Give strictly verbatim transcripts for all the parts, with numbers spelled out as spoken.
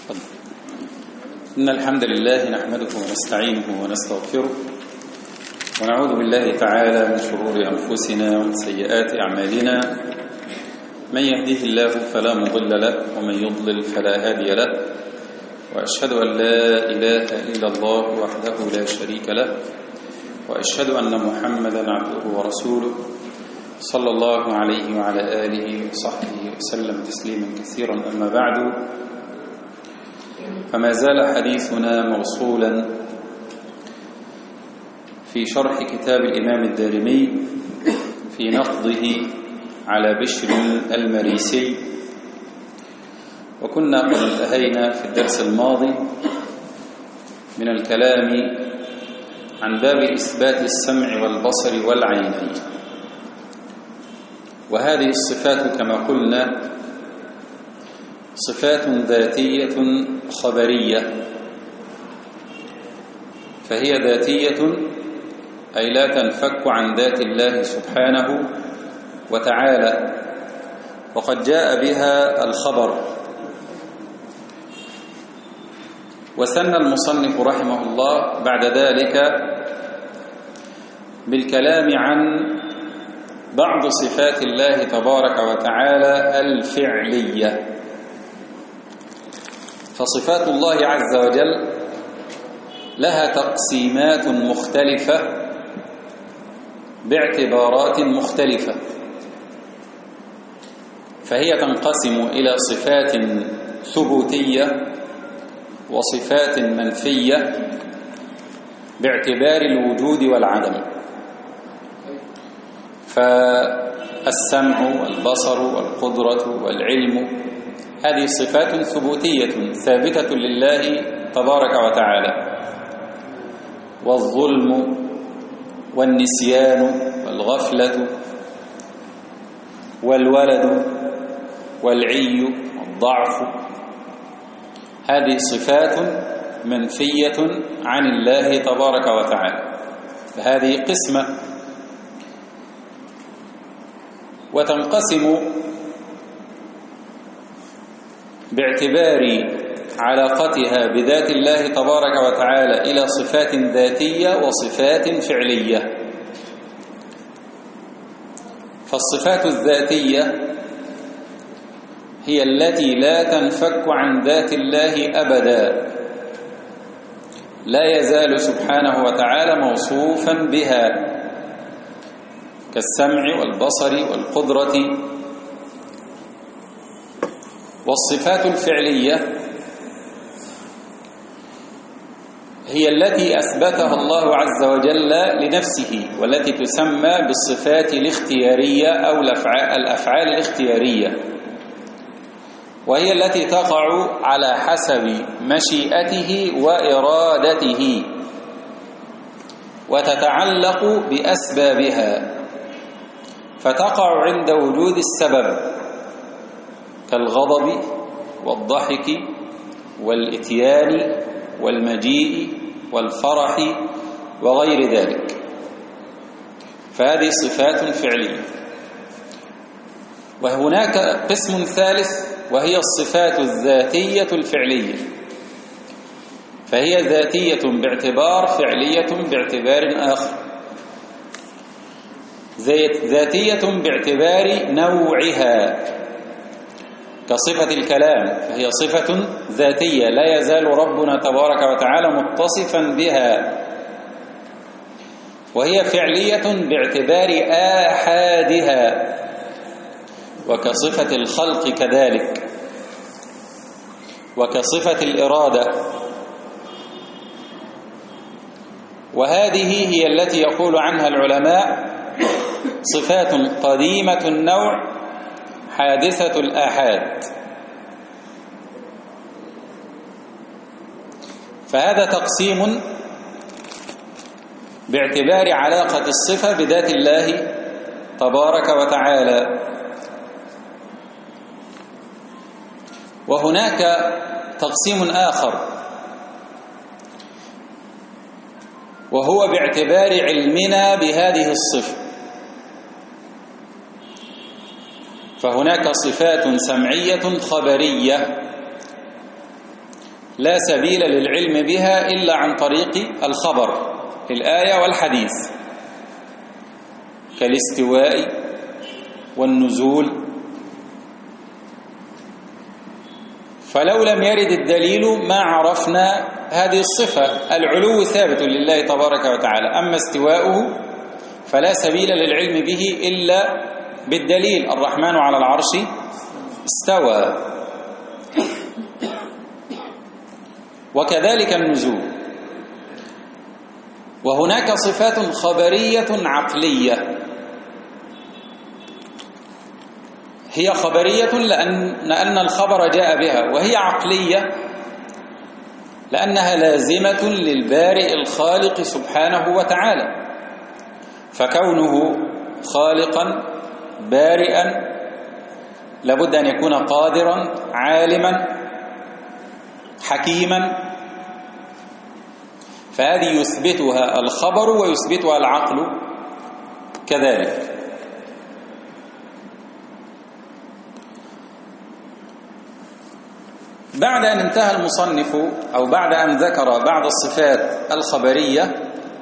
إن الحمد لله نحمده ونستعينه ونستغفره ونعوذ بالله تعالى من شرور أنفسنا ومن سيئات أعمالنا. من يهده الله فلا مضل له ومن يضلل فلا هادي له، وأشهد أن لا إله إلا الله وحده لا شريك له، وأشهد أن محمدا عبده ورسوله صلى الله عليه وعلى آله وصحبه وسلم تسليما كثيرا. أما بعد، فما زال حديثنا موصولا في شرح كتاب الإمام الدارمي في نقضه على بشر المريسي، وكنا قد انتهينا في الدرس الماضي من الكلام عن باب إثبات السمع والبصر والعينين، وهذه الصفات كما قلنا صفات ذاتية خبرية، فهي ذاتية أي لا تنفك عن ذات الله سبحانه وتعالى، وقد جاء بها الخبر. وثنى المصنف رحمه الله بعد ذلك بالكلام عن بعض صفات الله تبارك وتعالى الفعلية. فصفات الله عز وجل لها تقسيمات مختلفة باعتبارات مختلفة، فهي تنقسم إلى صفات ثبوتية وصفات منفية باعتبار الوجود والعدم. فالسمع والبصر والقدرة والعلم هذه صفات ثبوتية ثابتة لله تبارك وتعالى، والظلم والنسيان والغفلة والولد والعي والضعف هذه صفات منفية عن الله تبارك وتعالى، فهذه قسمة. وتنقسم باعتبار علاقتها بذات الله تبارك وتعالى إلى صفات ذاتية وصفات فعلية. فالصفات الذاتية هي التي لا تنفك عن ذات الله أبدا، لا يزال سبحانه وتعالى موصوفا بها، كالسمع والبصر والقدرة. والصفات الفعلية هي التي أثبتها الله عز وجل لنفسه، والتي تسمى بالصفات الاختيارية أو الأفعال الاختيارية، وهي التي تقع على حسب مشيئته وإرادته وتتعلق بأسبابها، فتقع عند وجود السبب كالغضب والضحك والإتيان والمجيء والفرح وغير ذلك، فهذه صفات فعلية. وهناك قسم ثالث وهي الصفات الذاتية الفعلية، فهي ذاتية باعتبار فعلية باعتبار آخر. ذاتية باعتبار نوعها كصفة الكلام، فهي صفة ذاتية لا يزال ربنا تبارك وتعالى متصفا بها. وهي فعلية باعتبار آحادها، وكصفة الخلق كذلك، وكصفة الإرادة. وهذه هي التي يقول عنها العلماء صفات قديمة النوع حادثة الآحاد. فهذا تقسيم باعتبار علاقة الصفة بذات الله تبارك وتعالى. وهناك تقسيم آخر وهو باعتبار علمنا بهذه الصفة، فهناك صفات سمعية خبرية لا سبيل للعلم بها إلا عن طريق الخبر، الآية والحديث، كالاستواء والنزول. فلو لم يرد الدليل ما عرفنا هذه الصفة. العلو ثابت لله تبارك وتعالى، أما استواؤه فلا سبيل للعلم به إلا بالدليل. الرحمن على العرش استوى. وكذلك النزول. وهناك صفات خبرية عقلية، هي خبرية لأن أن الخبر جاء بها، وهي عقلية لأنها لازمة للبارئ الخالق سبحانه وتعالى. فكونه خالقا بارئا لابد أن يكون قادرا عالما حكيما، فهذه يثبتها الخبر ويثبتها العقل كذلك. بعد أن انتهى المصنف أو بعد أن ذكر بعض الصفات الخبرية،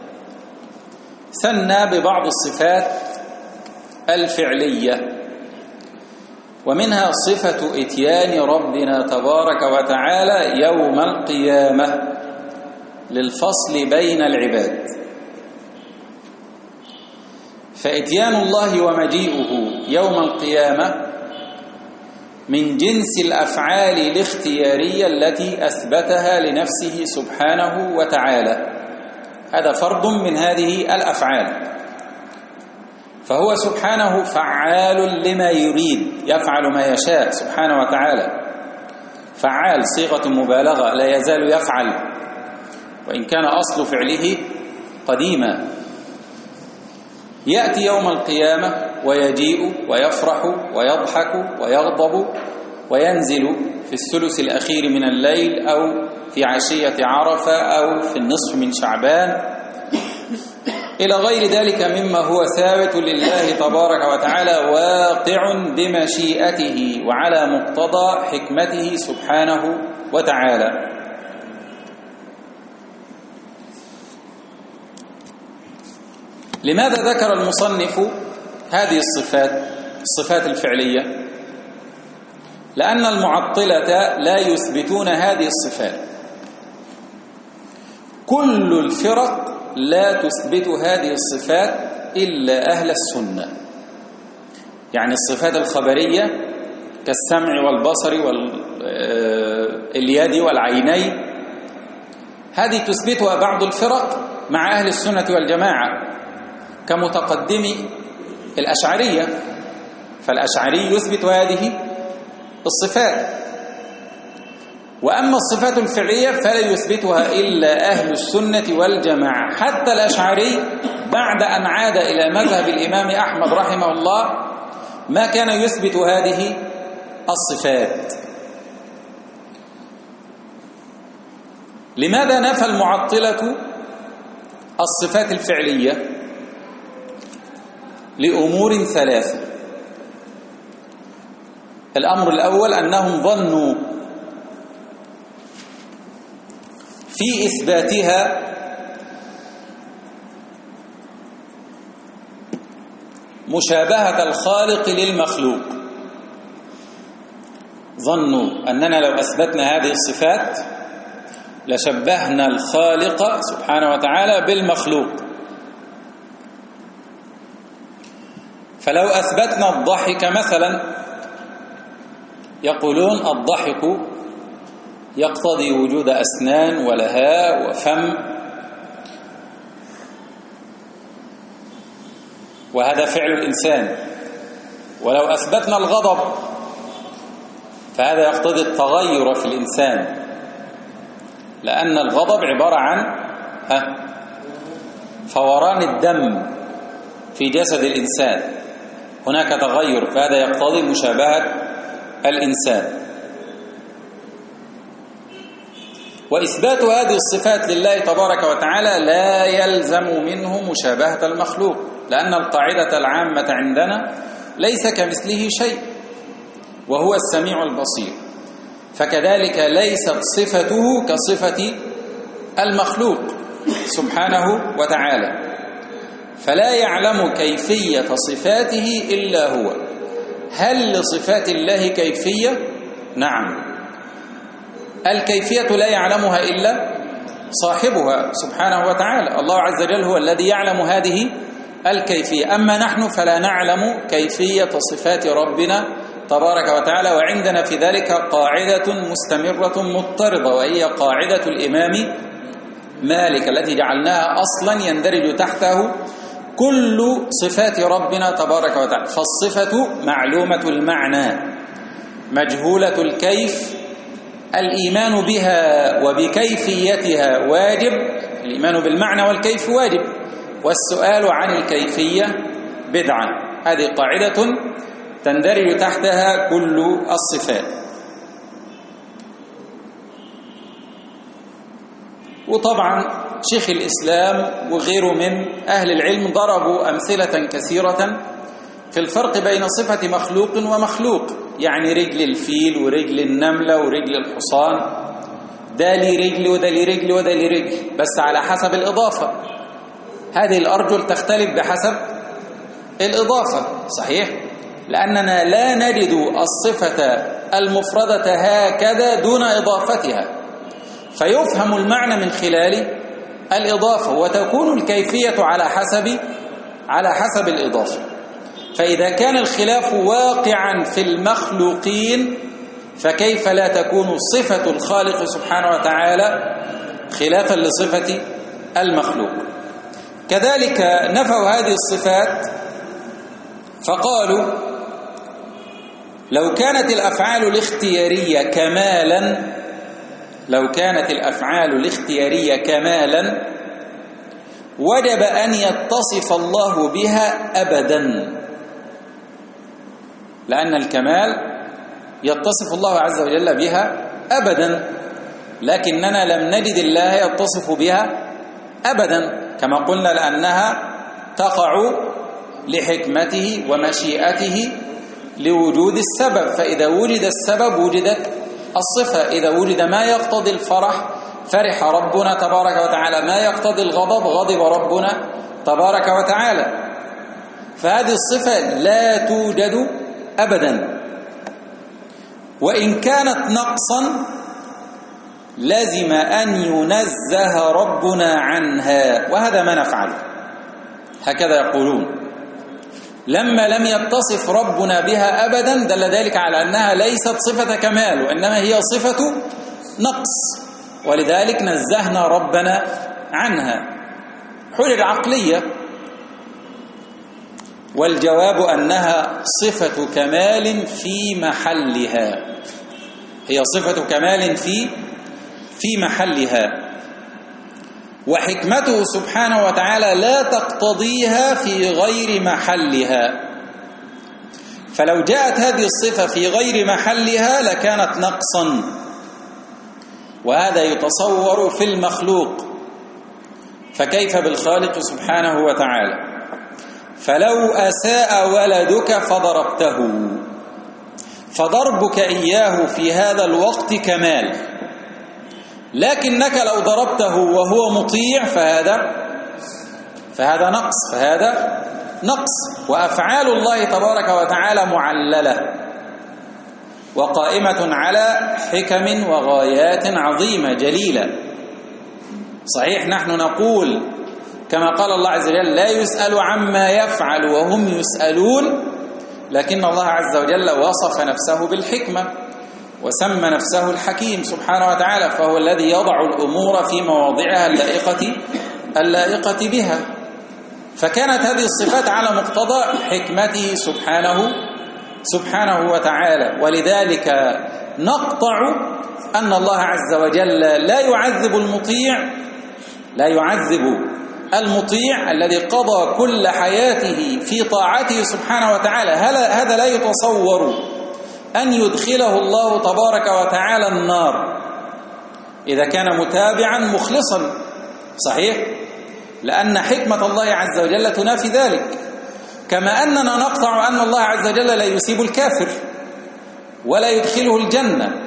ثنى ببعض الصفات الفعلية، ومنها صفة إتيان ربنا تبارك وتعالى يوم القيامة للفصل بين العباد. فإتيان الله ومجيئه يوم القيامة من جنس الأفعال الاختيارية التي أثبتها لنفسه سبحانه وتعالى. هذا فرد من هذه الأفعال، فهو سبحانه فعال لما يريد، يفعل ما يشاء سبحانه وتعالى. فعال صيغة مبالغة، لا يزال يفعل وإن كان أصل فعله قديما. يأتي يوم القيامة ويجيء ويفرح ويضحك ويغضب وينزل في الثلث الأخير من الليل أو في عشية عرفة أو في النصف من شعبان إلى غير ذلك مما هو ثابت لله تبارك وتعالى، واقع بمشيئته وعلى مقتضى حكمته سبحانه وتعالى. لماذا ذكر المصنف هذه الصفات الصفات الفعلية؟ لأن المعطلة لا يثبتون هذه الصفات. كل الفرق لا تثبت هذه الصفات إلا أهل السنة. يعني الصفات الخبرية كالسمع والبصر واليد والعينين، هذه تثبتها بعض الفرق مع أهل السنة والجماعة كمتقدمي الأشعرية. فالأشعري يثبت هذه الصفات، وأما الصفات الفعلية فلا يثبتها إلا أهل السنة والجماعة. حتى الأشعري بعد أن عاد إلى مذهب الإمام أحمد رحمه الله ما كان يثبت هذه الصفات. لماذا نفى المعطلة الصفات الفعلية؟ لأمور ثلاثة. الأمر الأول أنهم ظنوا في إثباتها مشابهة الخالق للمخلوق. ظنوا أننا لو أثبتنا هذه الصفات لشبهنا الخالق سبحانه وتعالى بالمخلوق. فلو أثبتنا الضحك مثلا، يقولون الضحك يقتضي وجود أسنان ولهاء وفم، وهذا فعل الإنسان. ولو أثبتنا الغضب فهذا يقتضي التغير في الإنسان، لأن الغضب عبارة عن فوران الدم في جسد الإنسان، هناك تغير، فهذا يقتضي مشابهة الإنسان. وإثبات هذه الصفات لله تبارك وتعالى لا يلزم منه مشابهة المخلوق، لأن القاعدة العامة عندنا ليس كمثله شيء وهو السميع البصير. فكذلك ليست صفته كصفة المخلوق سبحانه وتعالى، فلا يعلم كيفية صفاته إلا هو. هل لصفات الله كيفية؟ نعم، الكيفية لا يعلمها إلا صاحبها سبحانه وتعالى. الله عز وجل هو الذي يعلم هذه الكيفية، أما نحن فلا نعلم كيفية صفات ربنا تبارك وتعالى. وعندنا في ذلك قاعدة مستمرة مضطردة، وهي قاعدة الإمام مالك التي جعلناها أصلا يندرج تحته كل صفات ربنا تبارك وتعالى. فالصفة معلومة المعنى مجهولة الكيف، الإيمان بها وبكيفيتها واجب، الإيمان بالمعنى والكيف واجب، والسؤال عن الكيفية بدعة. هذه قاعدة تندرج تحتها كل الصفات. وطبعا شيخ الإسلام وغيره من أهل العلم ضربوا أمثلة كثيرة في الفرق بين صفة مخلوق ومخلوق، يعني رجل الفيل ورجل النملة ورجل الحصان، ده لي رجل وده لي رجل وده لي رجل، بس على حسب الإضافة. هذه الأرجل تختلف بحسب الإضافة، صحيح؟ لأننا لا نجد الصفة المفردة هكذا دون إضافتها، فيفهم المعنى من خلال الإضافة، وتكون الكيفية على حسب على حسب الإضافة. فإذا كان الخلاف واقعا في المخلوقين، فكيف لا تكون صفة الخالق سبحانه وتعالى خلافا لصفة المخلوق؟ كذلك نفوا هذه الصفات فقالوا لو كانت الأفعال الاختيارية كمالا لو كانت الأفعال الاختيارية كمالا وجب أن يتصف الله بها أبدا، لأن الكمال يتصف الله عز وجل بها أبدا، لكننا لم نجد الله يتصف بها أبدا، كما قلنا لأنها تقع لحكمته ومشيئته لوجود السبب، فإذا وجد السبب وجدت الصفة. إذا وجد ما يقتضي الفرح فرح ربنا تبارك وتعالى، ما يقتضي الغضب غضب ربنا تبارك وتعالى. فهذه الصفة لا توجد أبدا، وإن كانت نقصا لازم أن ينزه ربنا عنها، وهذا ما نفعل. هكذا يقولون لما لم يتصف ربنا بها أبدا دل ذلك على أنها ليست صفة كمال، وإنما هي صفة نقص، ولذلك نزهنا ربنا عنها. حجج عقلية، والجواب أنها صفة كمال في محلها، هي صفة كمال في في محلها، وحكمته سبحانه وتعالى لا تقتضيها في غير محلها. فلو جاءت هذه الصفة في غير محلها لكانت نقصا، وهذا يتصور في المخلوق، فكيف بالخالق سبحانه وتعالى؟ فلو أساء ولدك فضربته، فضربك إياه في هذا الوقت كمال، لكنك لو ضربته وهو مطيع فهذا فهذا نقص فهذا نقص. وأفعال الله تبارك وتعالى معللة وقائمة على حكم وغايات عظيمة جليلة. صحيح نحن نقول كما قال الله عز وجل لا يسأل عما يفعل وهم يسألون، لكن الله عز وجل وصف نفسه بالحكمة وسمى نفسه الحكيم سبحانه وتعالى، فهو الذي يضع الأمور في مواضعها اللائقة اللائقة بها. فكانت هذه الصفات على مقتضى حكمته سبحانه سبحانه وتعالى، ولذلك نقطع أن الله عز وجل لا يعذب المطيع لا يعذب المطيع الذي قضى كل حياته في طاعته سبحانه وتعالى. هذا لا يتصور أن يدخله الله تبارك وتعالى النار إذا كان متابعا مخلصا، صحيح؟ لأن حكمة الله عز وجل تنافي ذلك، كما أننا نقطع أن الله عز وجل لا يسيب الكافر ولا يدخله الجنة،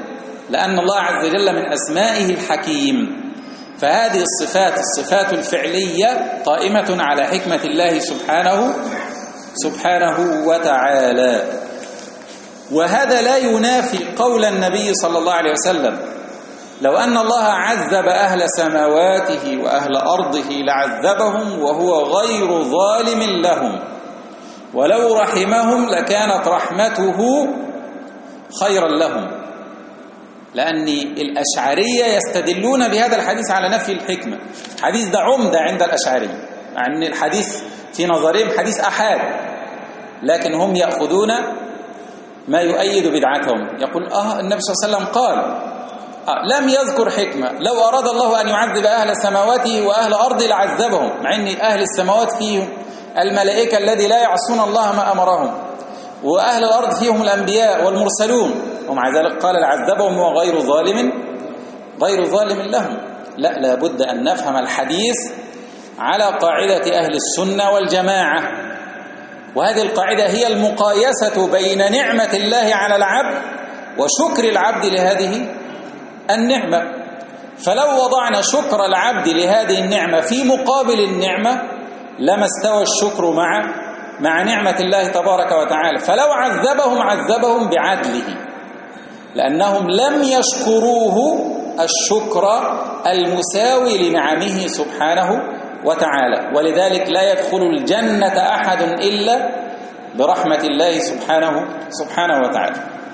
لأن الله عز وجل من أسمائه الحكيم. فهذه الصفات الصفات الفعلية قائمة على حكمة الله سبحانه سبحانه وتعالى. وهذا لا ينافي قول النبي صلى الله عليه وسلم: لو أن الله عذب أهل سماواته وأهل أرضه لعذبهم وهو غير ظالم لهم، ولو رحمهم لكانت رحمته خيرا لهم. لأن الأشعرية يستدلون بهذا الحديث على نفي الحكمة. الحديث ده عمدة عند الأشعرية، مع أن الحديث في نظرهم حديث أحاد، لكن هم يأخذون ما يؤيد بدعتهم. يقول آه النبي صلى الله عليه وسلم قال آه لم يذكر حكمة، لو أراد الله أن يعذب أهل سماواته وأهل أرضه لعذبهم، مع أن أهل السماوات فيهم الملائكة الذي لا يعصون الله ما أمرهم، وأهل الأرض فيهم الأنبياء والمرسلون، ومع ذلك قال لعذبهم وغير ظالم غير ظالم لهم. لا لابد أن نفهم الحديث على قاعدة أهل السنة والجماعة، وهذه القاعدة هي المقايسة بين نعمة الله على العبد وشكر العبد لهذه النعمة. فلو وضعنا شكر العبد لهذه النعمة في مقابل النعمة لما استوى الشكر مع مع نعمة الله تبارك وتعالى. فلو عذبهم عذبهم بعدله، لأنهم لم يشكروه الشكر المساوي لنعمه سبحانه وتعالى. ولذلك لا يدخل الجنة أحد إلا برحمة الله سبحانه سبحانه وتعالى.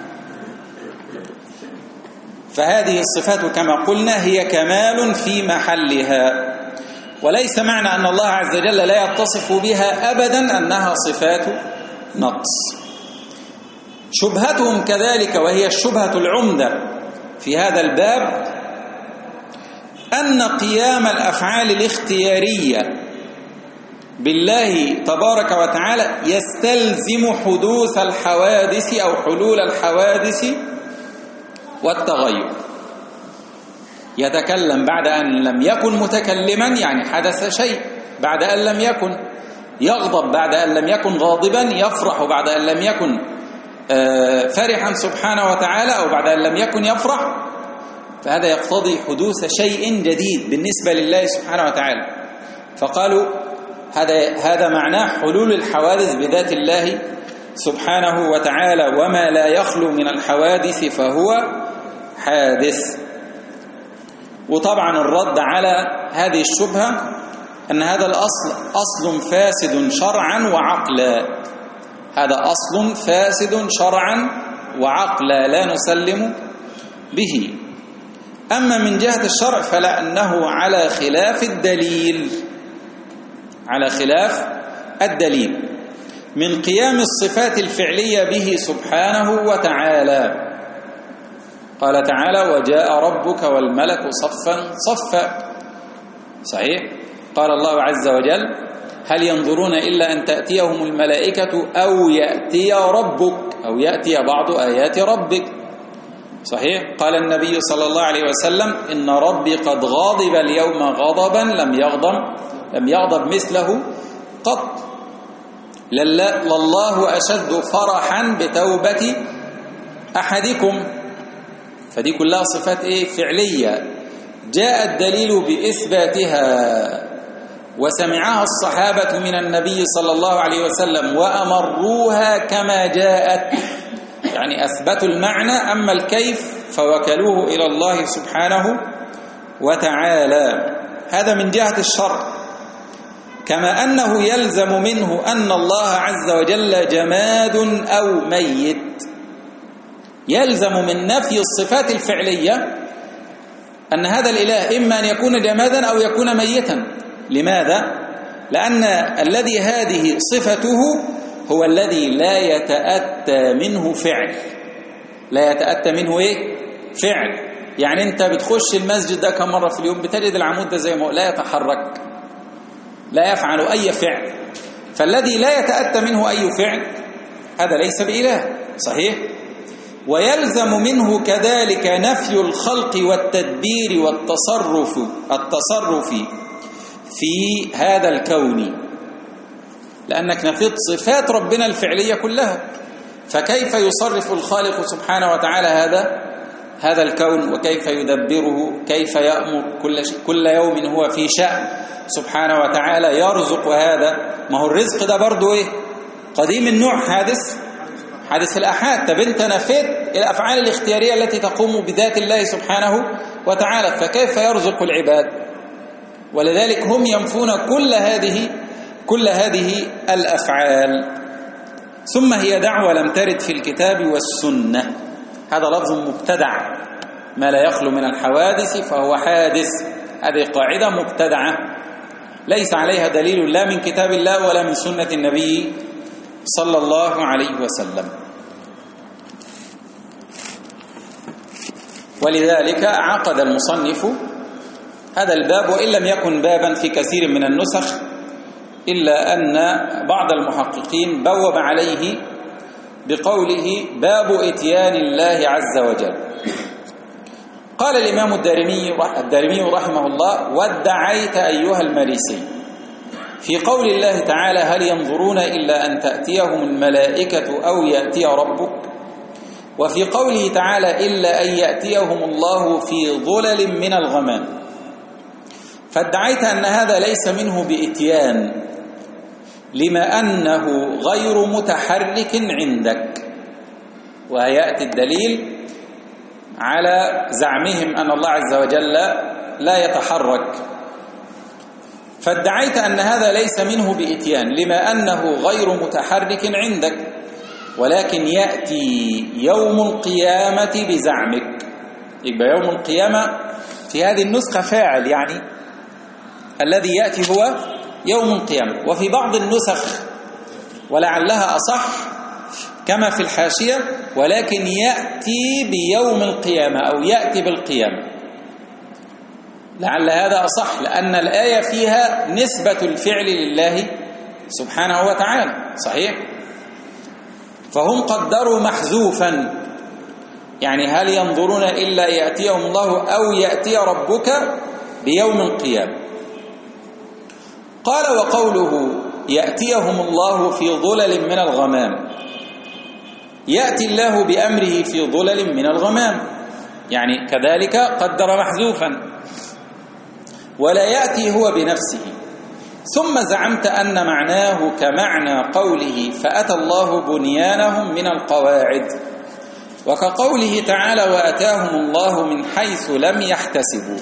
فهذه الصفات كما قلنا هي كمال في محلها، وليس معنى أن الله عز وجل لا يتصف بها أبدا أنها صفات نقص. شبهتهم كذلك، وهي الشبهة العمدة في هذا الباب، أن قيام الأفعال الاختيارية بالله تبارك وتعالى يستلزم حدوث الحوادث أو حلول الحوادث والتغير. يتكلم بعد أن لم يكن متكلما، يعني حدث شيء بعد أن لم يكن، يغضب بعد أن لم يكن غاضبا، يفرح بعد أن لم يكن فرحا سبحانه وتعالى، أو بعد أن لم يكن يفرح. فهذا يقتضي حدوث شيء جديد بالنسبة لله سبحانه وتعالى. فقالوا هذا هذا معناه حلول الحوادث بذات الله سبحانه وتعالى، وما لا يخلو من الحوادث فهو حادث. وطبعا الرد على هذه الشبهة أن هذا الأصل أصل فاسد شرعا وعقلا، هذا أصل فاسد شرعا وعقلا لا نسلم به. أما من جهة الشرع فلأنه على خلاف الدليل، على خلاف الدليل من قيام الصفات الفعلية به سبحانه وتعالى. قال تعالى: وجاء ربك والملك صفا صفا. صحيح. قال الله عز وجل: هل ينظرون إلا أن تأتيهم الملائكة أو يأتي ربك أو يأتي بعض آيات ربك. صحيح. قال النبي صلى الله عليه وسلم: إن ربي قد غاضب اليوم غضبا لم يغضب لم يغضب مثله قط، لله أشد فرحا بتوبة أحدكم. فدي كلها صفات إيه؟ فعلية، جاء الدليل بإثباتها وسمعها الصحابة من النبي صلى الله عليه وسلم وأمروها كما جاءت، يعني أثبتوا المعنى، أما الكيف فوكلوه إلى الله سبحانه وتعالى. هذا من جهة الشرع. كما أنه يلزم منه أن الله عز وجل جماد أو ميت، يلزم من نفي الصفات الفعلية أن هذا الإله إما أن يكون جمادا أو يكون ميتا. لماذا؟ لأن الذي هذه صفته هو الذي لا يتأتى منه فعل، لا يتأتى منه إيه؟ فعل. يعني أنت بتخش المسجد ده كم مرة في اليوم بتجد العمود ده زي ما هو لا يتحرك، لا يفعل أي فعل. فالذي لا يتأتى منه أي فعل هذا ليس بإله. صحيح. ويلزم منه كذلك نفي الخلق والتدبير والتصرف التصرف في هذا الكون، لأنك نفيت صفات ربنا الفعلية كلها، فكيف يصرف الخالق سبحانه وتعالى هذا هذا الكون وكيف يدبره، كيف يأمر، كل, كل يوم هو في شأن سبحانه وتعالى، يرزق هذا. ما هو الرزق ده برضو إيه؟ قديم النوع، حادث حادث الآحاد. طب أنت نفيت الأفعال الاختيارية التي تقوم بذات الله سبحانه وتعالى، فكيف يرزق العباد؟ ولذلك هم ينفون كل هذه كل هذه الأفعال. ثم هي دعوة لم ترد في الكتاب والسنة. هذا لفظ مبتدع، ما لا يخلو من الحوادث فهو حادث. هذه قاعدة مبتدعة ليس عليها دليل لا من كتاب الله ولا من سنة النبي صلى الله عليه وسلم. ولذلك عقد المصنف هذا الباب، وإن لم يكن بابا في كثير من النسخ، إلا أن بعض المحققين بوب عليه بقوله باب إتيان الله عز وجل. قال الإمام الدارمي الدارمي رحمه الله: وادعيت أيها المريسي في قول الله تعالى: هل ينظرون إلا أن تأتيهم الملائكة أو يأتي ربك، وفي قوله تعالى: إلا أن يأتيهم الله في ظلل من الغمام. فادعيت أن هذا ليس منه بإتيان، لما أنه غير متحرك عندك، ويأتي الدليل على زعمهم أن الله عز وجل لا يتحرك. فادعيت أن هذا ليس منه بإتيان، لما أنه غير متحرك عندك، ولكن يأتي يوم القيامة بزعمك. يبقى يوم القيامة في هذه النسخة فاعل، يعني الذي يأتي هو يوم القيامة. وفي بعض النسخ ولعلها أصح كما في الحاشية: ولكن يأتي بيوم القيامة أو يأتي بالقيامة. لعل هذا أصح، لأن الآية فيها نسبة الفعل لله سبحانه وتعالى، صحيح؟ فهم قدروا محذوفا، يعني هل ينظرون إلا يأتيهم الله أو يأتي ربك بيوم القيامة. قال: وقوله يأتيهم الله في ظلل من الغمام، يأتي الله بأمره في ظلل من الغمام، يعني كذلك قدر محذوفا، ولا يأتي هو بنفسه. ثم زعمت أن معناه كمعنى قوله: فأتى الله بنيانهم من القواعد، وكقوله تعالى: وأتاهم الله من حيث لم يحتسبوا.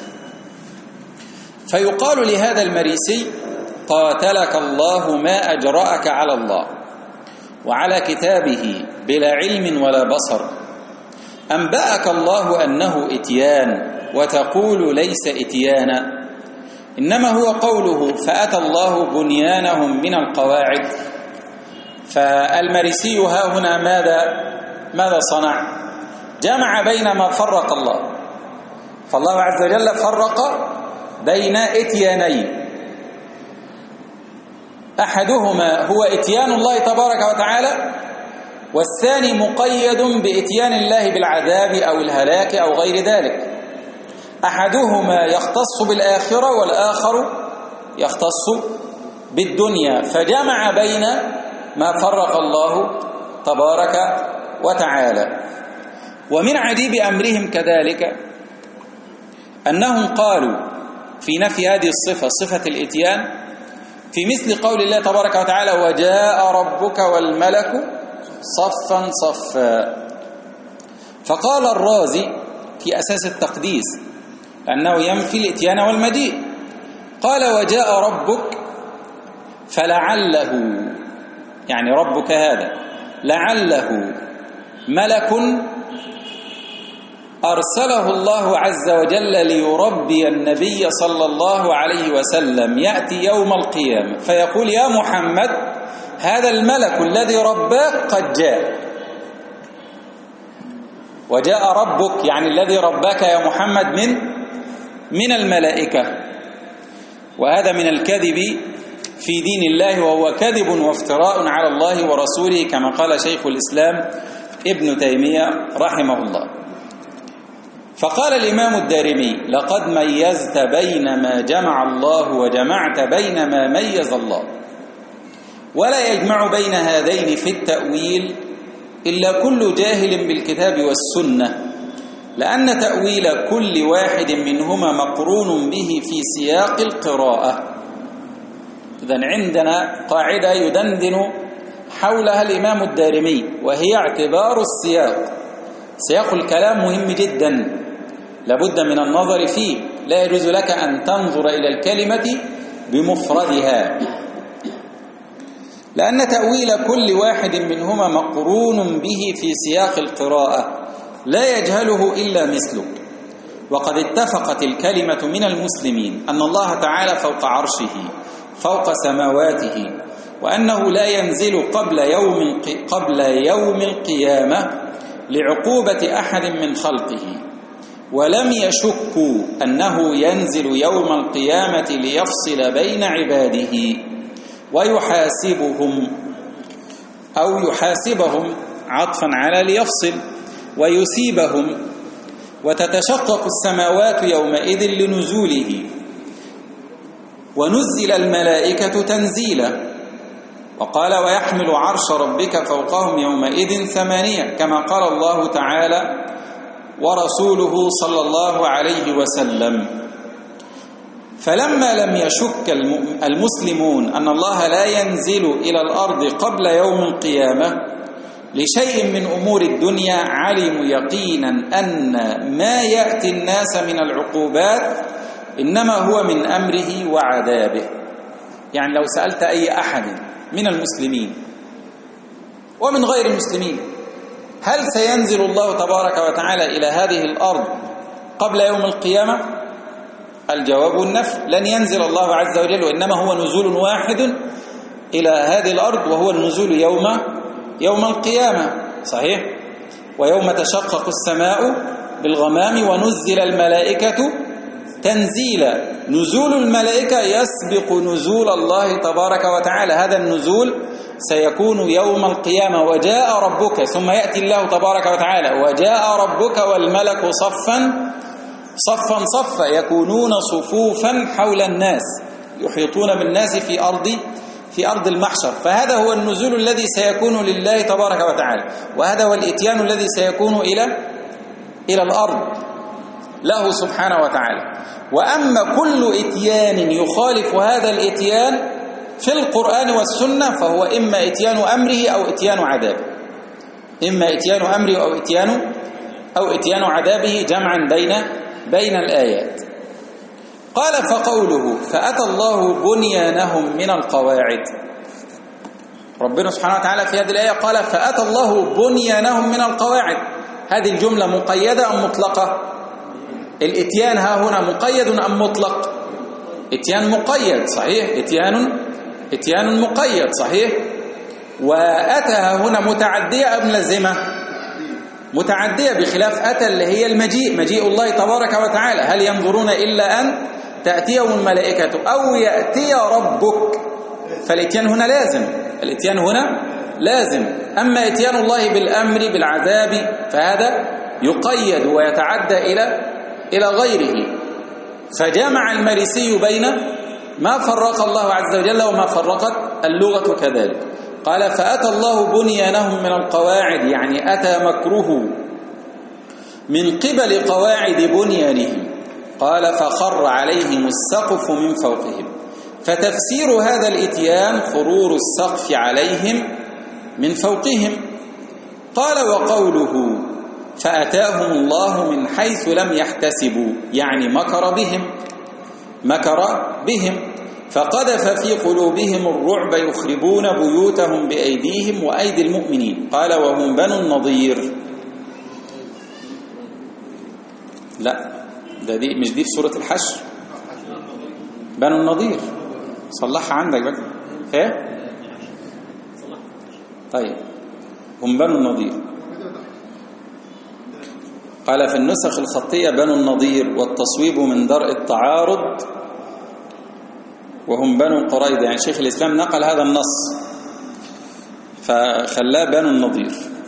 فيقال لهذا المريسي: قاتلك الله ما أجرأك على الله وعلى كتابه بلا علم ولا بصر. أنبأك الله أنه إتيان وتقول ليس إتيانا، إنما هو قوله فأتى الله بنيانهم من القواعد. فالمريسي ها هنا ماذا ماذا صنع؟ جمع بين ما فرق الله، فالله عز وجل فرق بين إتيانين، أحدهما هو إتيان الله تبارك وتعالى، والثاني مقيد بإتيان الله بالعذاب أو الهلاك أو غير ذلك. أحدهما يختص بالآخرة والآخر يختص بالدنيا، فجمع بين ما فرق الله تبارك وتعالى. ومن عجيب أمرهم كذلك أنهم قالوا في نفي هذه الصفة، صفة الإتيان، في مثل قول الله تبارك وتعالى: وجاء ربك والملك صفا صفا. فقال الرازي في أساس التقديس، لأنه ينفي الإتيان والمجيء، قال: وجاء ربك فلعله، يعني ربك هذا لعله ملك أرسله الله عز وجل ليربي النبي صلى الله عليه وسلم، يأتي يوم القيامة فيقول: يا محمد هذا الملك الذي رباك قد جاء. وجاء ربك يعني الذي رباك يا محمد من من الملائكة. وهذا من الكذب في دين الله، وهو كذب وافتراء على الله ورسوله، كما قال شيخ الإسلام ابن تيمية رحمه الله. فقال الإمام الدارمي: لقد ميزت بين ما جمع الله وجمعت بين ما ميز الله، ولا يجمع بين هذين في التأويل إلا كل جاهل بالكتاب والسنة، لأن تأويل كل واحد منهما مقرون به في سياق القراءة. إذن عندنا قاعدة يدندن حولها الإمام الدارمي، وهي اعتبار السياق. سياق الكلام مهم جدا، لابد من النظر فيه، لا يجوز لك أن تنظر إلى الكلمة بمفردها. لأن تأويل كل واحد منهما مقرون به في سياق القراءة لا يجهله إلا مثله. وقد اتفقت الكلمة من المسلمين أن الله تعالى فوق عرشه فوق سماواته، وأنه لا ينزل قبل يوم قبل يوم القيامة لعقوبة أحد من خلقه، ولم يشكوا أنه ينزل يوم القيامة ليفصل بين عباده ويحاسبهم أو يحاسبهم عطفا على ليفصل ويسيبهم، وتتشقق السماوات يومئذ لنزوله، ونزل الملائكة تنزيلا. وقال ويحمل عرش ربك فوقهم يومئذ ثمانية، كما قال الله تعالى ورسوله صلى الله عليه وسلم. فلما لم يشك المسلمون أن الله لا ينزل إلى الأرض قبل يوم القيامة لشيء من أمور الدنيا، علموا يقينا أن ما يأتي الناس من العقوبات إنما هو من أمره وعذابه. يعني لو سألت أي أحد من المسلمين ومن غير المسلمين هل سينزل الله تبارك وتعالى إلى هذه الأرض قبل يوم القيامة؟ الجواب النفي، لن ينزل الله عز وجل، وإنما هو نزول واحد إلى هذه الأرض، وهو النزول يوم يوم القيامة. صحيح؟ ويوم تشقق السماء بالغمام ونزل الملائكة تنزيلا. نزول الملائكة يسبق نزول الله تبارك وتعالى، هذا النزول سيكون يوم القيامة. وجاء ربك، ثم يأتي الله تبارك وتعالى وجاء ربك والملك صفا صفا صفا، يكونون صفوفا حول الناس يحيطون بالناس في أرض في أرض المحشر. فهذا هو النزول الذي سيكون لله تبارك وتعالى، وهذا هو الإتيان الذي سيكون إلى إلى الأرض له سبحانه وتعالى. وأما كل إتيان يخالف هذا الإتيان في القرآن والسنة فهو إما إتيان أمره أو إتيان عذابه، إما إتيان أمره أو إتيان أو إتيان عذابه، جمعا بين بين الآيات. قال فقوله فأتى الله بنيانهم من القواعد، ربنا سبحانه وتعالى في هذه الآية قال فأتى الله بنيانهم من القواعد. هذه الجملة مقيدة أم مطلقة؟ الإتيان ها هنا مقيد أم مطلق؟ إتيان مقيد، صحيح، إتيان إتيان مقيد، صحيح. وأتى هنا متعدية أم لازمة؟ متعدية، بخلاف أتى اللي هي المجيء، مجيء الله تبارك وتعالى. هل ينظرون إلا أن تأتيهم الملائكة أو يأتي ربك؟ فالإتيان هنا لازم، الإتيان هنا لازم. أما إتيان الله بالأمر بالعذاب فهذا يقيد ويتعدى إلى إلى غيره. فجمع المريسي بين ما فرق الله عز وجل وما فرقت اللغة كذلك. قال فأتى الله بنيانهم من القواعد، يعني أتى مكره من قبل قواعد بنيانهم. قال فخر عليهم السقف من فوقهم. فتفسير هذا الإتيان خرور السقف عليهم من فوقهم. قال وقوله فأتاهم الله من حيث لم يحتسبوا، يعني مكر بهم مكر بهم فقذف في قلوبهم الرعب يخربون بيوتهم بأيديهم وأيدي المؤمنين. قال وهم بنو النضير. لا ده دي مش دي في سورة الحشر، بنو النضير، صلحها عندك بقى. ايه طيب هم بنو النضير. قال في النسخ الخطية بنو النضير، والتصويب من درء التعارض وهم بنو قريظة. يعني شيخ الإسلام نقل هذا النص فخلاه بنو النضير.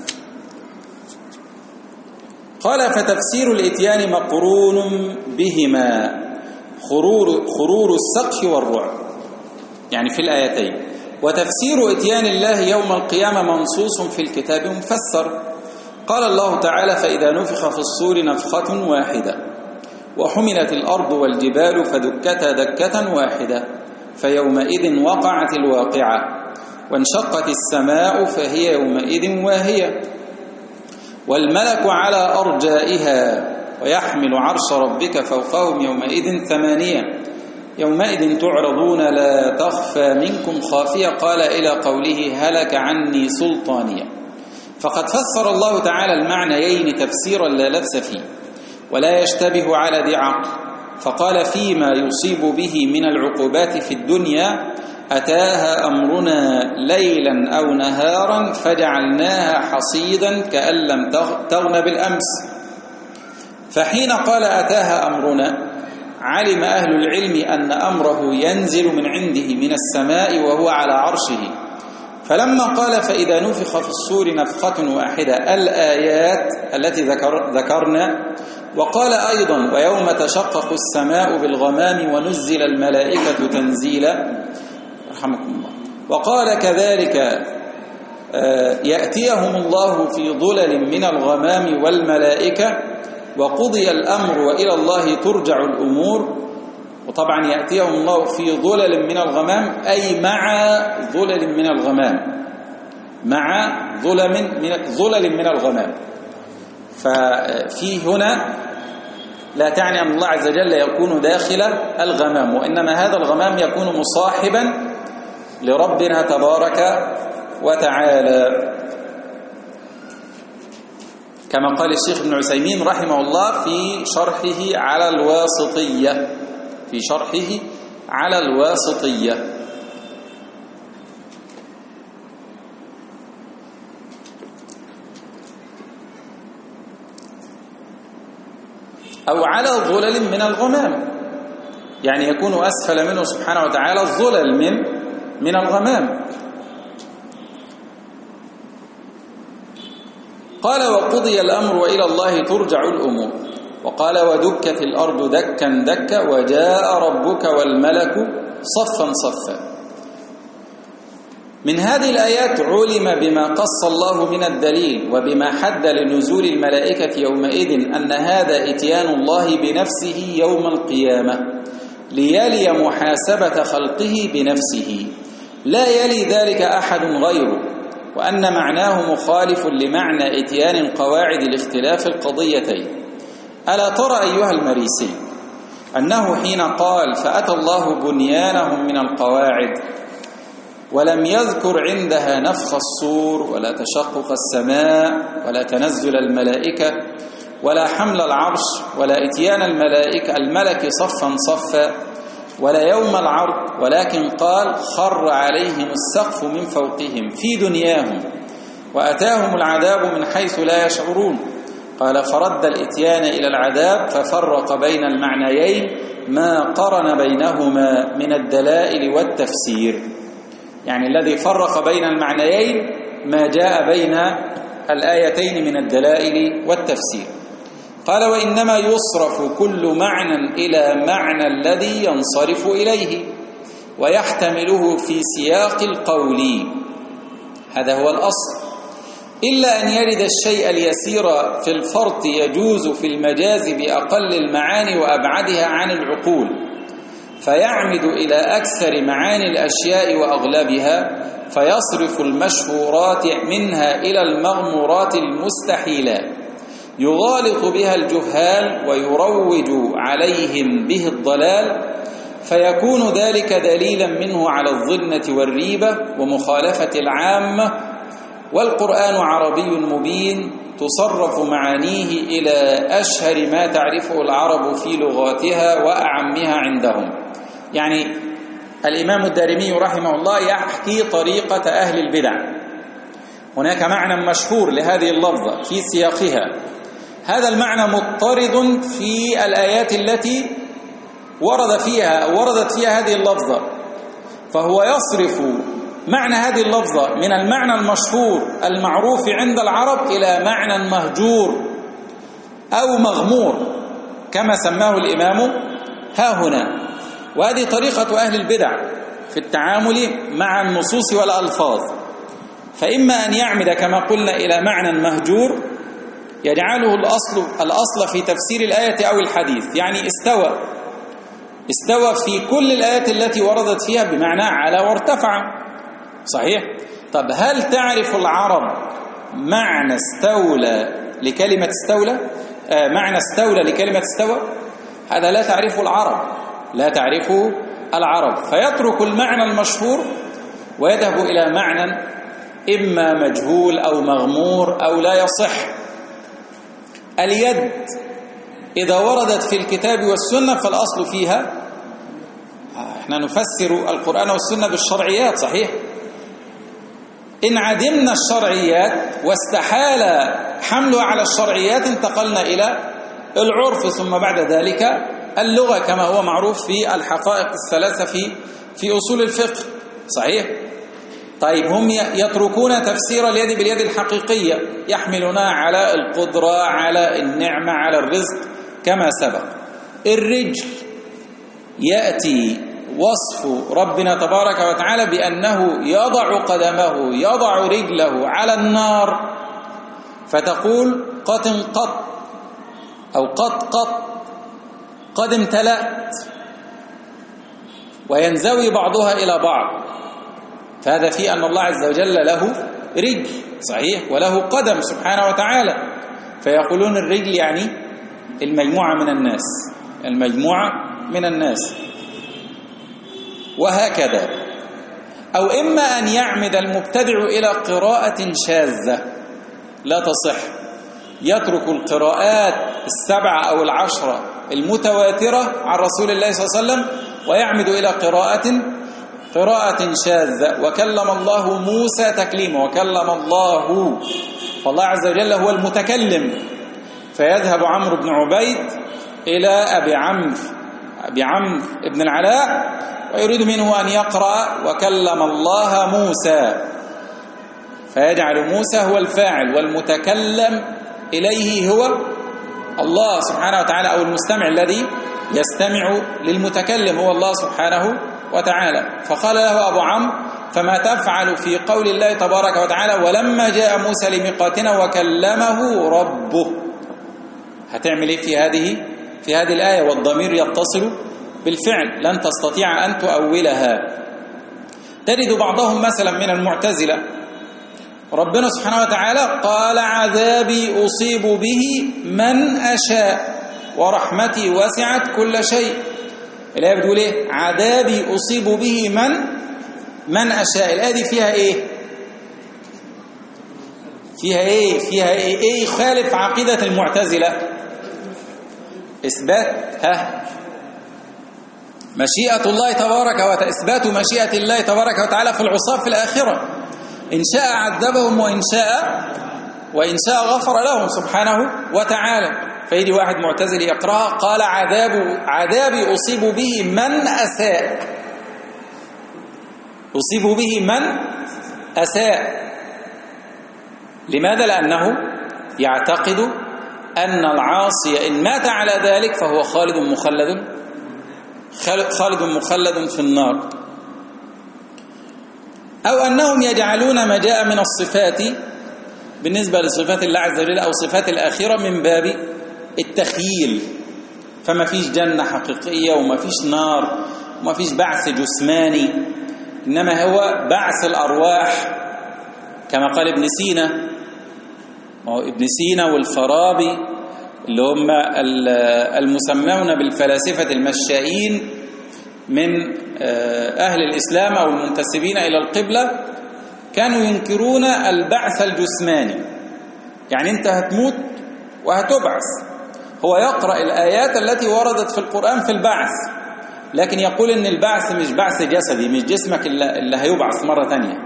قال فتفسير الإتيان مقرون بهما خرور, خرور السقف والرعب، يعني في الآيتين. وتفسير إتيان الله يوم القيامة منصوص في الكتاب مفسر. قال الله تعالى: فإذا نفخ في الصور نفخة واحدة وحملت الأرض والجبال فدكتا دكة واحدة فيومئذ وقعت الواقعة وانشقت السماء فهي يومئذ واهية والملك على أرجائها ويحمل عرش ربك فوقهم يومئذ ثمانية يومئذ تعرضون لا تخفى منكم خافية. قال إلى قوله: هلك عني سلطانية. فقد فسر الله تعالى المعنيين تفسيرا لا لبس فيه ولا يشتبه على ذي عقل، فقال: فيما يصيب به من العقوبات في الدنيا أتاها أمرنا ليلا أو نهارا فجعلناها حصيدا كأن لم تغن بالأمس. فحين قال أتاها أمرنا علم أهل العلم أن أمره ينزل من عنده من السماء وهو على عرشه. فلما قال: فإذا نفخ في الصور نفخة واحدة الآيات التي ذكر ذكرنا، وقال أيضا: ويوم تشقق السماء بالغمام ونزل الملائكة تنزيلا رحمكم الله، وقال كذلك يأتيهم الله في ظلل من الغمام والملائكة وقضي الأمر وإلى الله ترجع الأمور. وطبعا يأتيهم الله في ظلل من الغمام أي مع ظلل من الغمام، مع ظلل من ظلل من الغمام. ففي هنا لا تعني أن الله عز وجل يكون داخل الغمام، وإنما هذا الغمام يكون مصاحبا لربنا تبارك وتعالى، كما قال الشيخ ابن عثيمين رحمه الله في شرحه على الواسطية في شرحه على الواسطية. أو على ظلل من الغمام، يعني يكون أسفل منه سبحانه وتعالى الظلل من من الغمام. قال: وقضي الأمر وإلى الله ترجع الأمور. وقال: ودكت الأرض دكا دكا وجاء ربك والملك صفا صفا. من هذه الآيات علم بما قص الله من الدليل وبما حد لنزول الملائكة يومئذ أن هذا إتيان الله بنفسه يوم القيامة ليلي محاسبة خلقه بنفسه، لا يلي ذلك أحد غيره، وأن معناه مخالف لمعنى إتيان قواعد الاختلاف القضيتين. ألا ترى أيها المريسي أنه حين قال: فأتى الله بنيانهم من القواعد، ولم يذكر عندها نفخ الصور ولا تشقق السماء ولا تنزل الملائكة ولا حمل العرش ولا إتيان الملائكة الملك صفا صفا ولا يوم العرض، ولكن قال: خر عليهم السقف من فوقهم في دنياهم وأتاهم العذاب من حيث لا يشعرون. قال: فرد الإتيان إلى العذاب ففرق بين المعنيين ما قرن بينهما من الدلائل والتفسير، يعني الذي فرق بين المعنيين ما جاء بين الآيتين من الدلائل والتفسير. قال: وإنما يصرف كل معنى إلى معنى الذي ينصرف إليه ويحتمله في سياق القول، هذا هو الأصل، إلا أن يرد الشيء اليسير في الفرط يجوز في المجاز بأقل المعاني وأبعدها عن العقول، فيعمد إلى أكثر معاني الأشياء وأغلبها، فيصرف المشهورات منها إلى المغمورات المستحيلات يغالط بها الجهال ويروج عليهم به الضلال، فيكون ذلك دليلا منه على الظنة والريبة ومخالفة العامة. والقرآن عربي مبين تصرف معانيه إلى أشهر ما تعرفه العرب في لغاتها وأعمها عندهم. يعني الإمام الدارمي رحمه الله يحكي طريقة أهل البدع. هناك معنى مشهور لهذه اللفظة في سياقها، هذا المعنى مضطرد في الآيات التي ورد فيها وردت فيها هذه اللفظة، فهو يصرف معنى هذه اللفظة من المعنى المشهور المعروف عند العرب إلى معنى مهجور أو مغمور كما سماه الإمام ها هنا. وهذه طريقة أهل البدع في التعامل مع النصوص والألفاظ، فإما أن يعمد كما قلنا إلى معنى مهجور يجعله الأصل الأصل في تفسير الآية أو الحديث. يعني استوى استوى في كل الآيات التي وردت فيها بمعنى على وارتفع، صحيح؟ طب هل تعرف العرب معنى استولى لكلمة استولى؟ آه معنى استولى لكلمة استوى؟ هذا لا تعرفه العرب، لا تعرفه العرب، فيترك المعنى المشهور ويذهب إلى معنى إما مجهول أو مغمور أو لا يصح. اليد إذا وردت في الكتاب والسنة فالأصل فيها، احنا نفسر القرآن والسنة بالشرعيات، صحيح؟ إن عدمنا الشرعيات واستحال حملها على الشرعيات انتقلنا إلى العرف، ثم بعد ذلك اللغة كما هو معروف في الحقائق الثلاثة في في أصول الفقه، صحيح؟ طيب هم يتركون تفسير اليد باليد الحقيقية، يحملنا على القدرة، على النعمة، على الرزق كما سبق. الرجل يأتي وصف ربنا تبارك وتعالى بأنه يضع قدمه، يضع رجله على النار، فتقول قط قط أو قط قط قد امتلأت، وينزوي بعضها إلى بعض، فهذا فيه أن الله عز وجل له رجل، صحيح، وله قدم سبحانه وتعالى، فيقولون الرجل يعني المجموعة من الناس، المجموعة من الناس، وهكذا. أو إما أن يعمد المبتدع إلى قراءة شاذة لا تصح، يترك القراءات السبعة أو العشرة المتواترة عن رسول الله صلى الله عليه وسلم ويعمد إلى قراءة قراءة شاذة. وكلم الله موسى تكليما، وكلم الله، فالله عز وجل هو المتكلم، فيذهب عمرو بن عبيد إلى أبي عمرو أبي عمرو بن العلاء ويريد منه أن يقرأ وكلم الله موسى، فيجعل موسى هو الفاعل والمتكلم إليه هو الله سبحانه وتعالى، أو المستمع الذي يستمع للمتكلم هو الله سبحانه وتعالى. فقال له أبو عمرو فما تفعل في قول الله تبارك وتعالى ولما جاء موسى لميقاتنا وكلمه ربه؟ هتعمل ايه في هذه في هذه الآية والضمير يتصل بالفعل؟ لن تستطيع أن تؤولها. تجد بعضهم مثلا من المعتزلة ربنا سبحانه وتعالى قال عذابي أصيب به من أشاء ورحمتي وسعت كل شيء. الآية بتقول إيه؟ عذابي أصيب به من من أشاء. الآية دي فيها إيه؟ فيها إيه؟ فيها إيه؟ إيه يخالف عقيدة المعتزلة؟ إثبات ها مشيئة الله تبارك وتعالى، إثبات مشيئة الله تبارك وتعالى في العصاة في الآخرة، إن شاء عذبهم وإن شاء وإن شاء غفر لهم سبحانه وتعالى. فيجي واحد معتزل يقرأها قال عذاب عذابي أصيب به من أساء، أصيب به من أساء. لماذا؟ لأنه يعتقد أن العاصي إن مات على ذلك فهو خالد مخلد خالد مخلد في النار. أو أنهم يجعلون ما جاء من الصفات بالنسبة لصفات الله عز وجل أو صفات الآخرة من باب التخييل، فما فيش جنة حقيقية وما فيش نار وما فيش بعث جسماني، إنما هو بعث الأرواح كما قال ابن سينا. ابن سينا والفارابي اللي هم المسمون بالفلاسفة المشائين من أهل الإسلام أو المنتسبين إلى القبلة كانوا ينكرون البعث الجسماني، يعني أنت هتموت وهتبعث. هو يقرأ الآيات التي وردت في القرآن في البعث، لكن يقول إن البعث مش بعث جسدي، مش جسمك اللي هيبعث مرة تانية.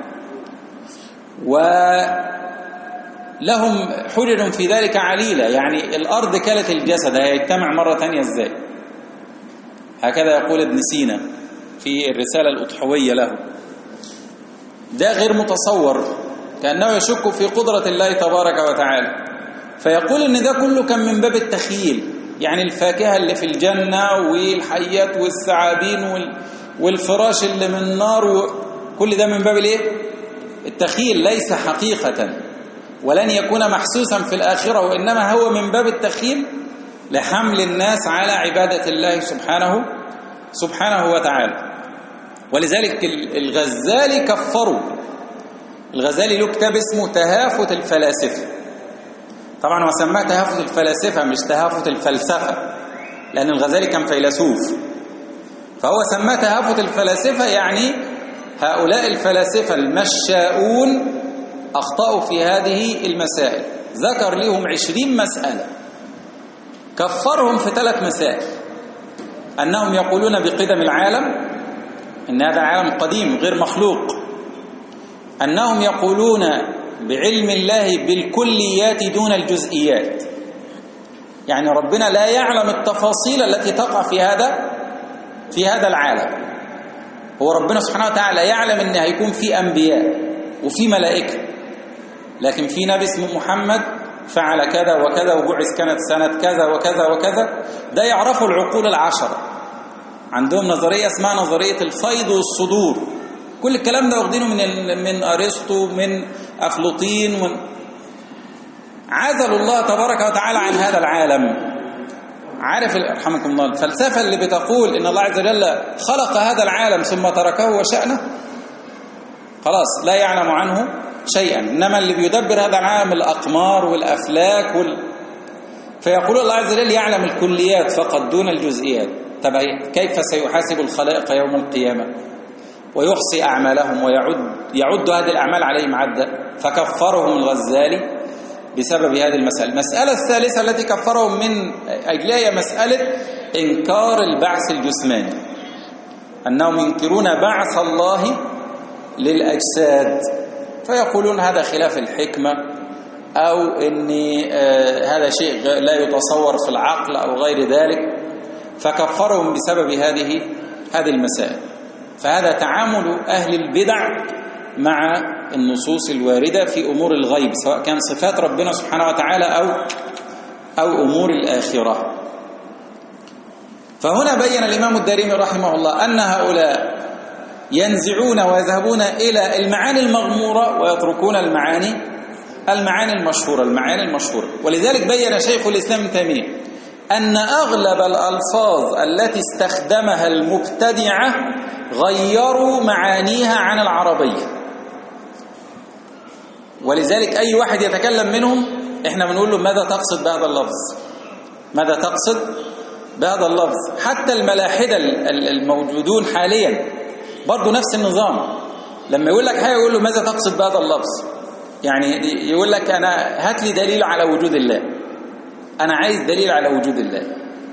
ولهم حجج في ذلك عليلة، يعني الأرض كلت الجسد هيجتمع مرة تانية إزاي؟ هكذا يقول ابن سينا في الرسالة الأضحوية له. ده غير متصور، كأنه يشك في قدرة الله تبارك وتعالى، فيقول إن ده كله كان من باب التخييل، يعني الفاكهة اللي في الجنة والحيات والثعابين والفراش اللي من النار، كل ده من باب الايه؟ التخييل، ليس حقيقة. ولن يكون محسوسا في الآخرة، وإنما هو من باب التخييل لحمل الناس على عبادة الله سبحانه سبحانه وتعالى. ولذلك الغزالي كفروا. الغزالي له كتاب اسمه تهافت الفلاسفة، طبعا هو سماه تهافت الفلاسفة مش تهافت الفلسفة، لأن الغزالي كان فيلسوف، فهو سماه تهافت الفلاسفة، يعني هؤلاء الفلاسفة المشاؤون أخطأوا في هذه المسائل. ذكر لهم عشرين مسألة، كفرهم في ثلاث مسائل: أنهم يقولون بقدم العالم، إن هذا عالم قديم غير مخلوق، أنهم يقولون بعلم الله بالكليات دون الجزئيات، يعني ربنا لا يعلم التفاصيل التي تقع في هذا في هذا العالم. هو ربنا سبحانه وتعالى يعلم أن هيكون في أنبياء وفي ملائكة، لكن في نبي اسمه محمد فعل كذا وكذا وبعث كانت سنة كذا وكذا وكذا، ده يعرفه العقول العشرة. عندهم نظرية اسمها نظرية الفيض والصدور، كل الكلام ده واخدينه من من أرسطو، من أفلاطين، من عزلوا الله تبارك وتعالى عن هذا العالم. عارف رحمكم الله الفلسفة اللي بتقول إن الله عز وجل خلق هذا العالم ثم تركه وشأنه، خلاص لا يعلم عنه شيئا، إنما اللي بيدبر هذا العالم الأقمار والأفلاك وال... فيقول الله عز وجل يعلم الكليات فقط دون الجزئيات. طب كيف سيحاسب الخلائق يوم القيامة ويحصي أعمالهم ويعد يعد هذه الأعمال عليهم عدا؟ فكفرهم الغزالي بسبب هذه المسألة. المسألة الثالثة التي كفرهم من أجلها هي مسألة إنكار البعث الجسماني، أنهم ينكرون بعث الله للأجساد، فيقولون هذا خلاف الحكمة، أو أن هذا شيء لا يتصور في العقل أو غير ذلك، فكفرهم بسبب هذه هذه المسائل. فهذا تعامل أهل البدع مع النصوص الواردة في أمور الغيب، سواء كان صفات ربنا سبحانه وتعالى أو أو أمور الآخرة. فهنا بين الإمام الدارمي رحمه الله أن هؤلاء ينزعون ويذهبون إلى المعاني المغمورة ويتركون المعاني المعاني المشهورة المعاني المشهورة ولذلك بين شيخ الإسلام ابن تيمية أن أغلب الألفاظ التي استخدمها المبتدعة غيروا معانيها عن العربية، ولذلك أي واحد يتكلم منهم إحنا بنقول له ماذا تقصد بهذا اللفظ، ماذا تقصد بهذا اللفظ. حتى الملاحدة الموجودون حاليا برضو نفس النظام، لما يقول لك حاجة يقول له ماذا تقصد بهذا اللفظ، يعني يقول لك أنا هات لي دليل على وجود الله، أنا عايز دليل على وجود الله.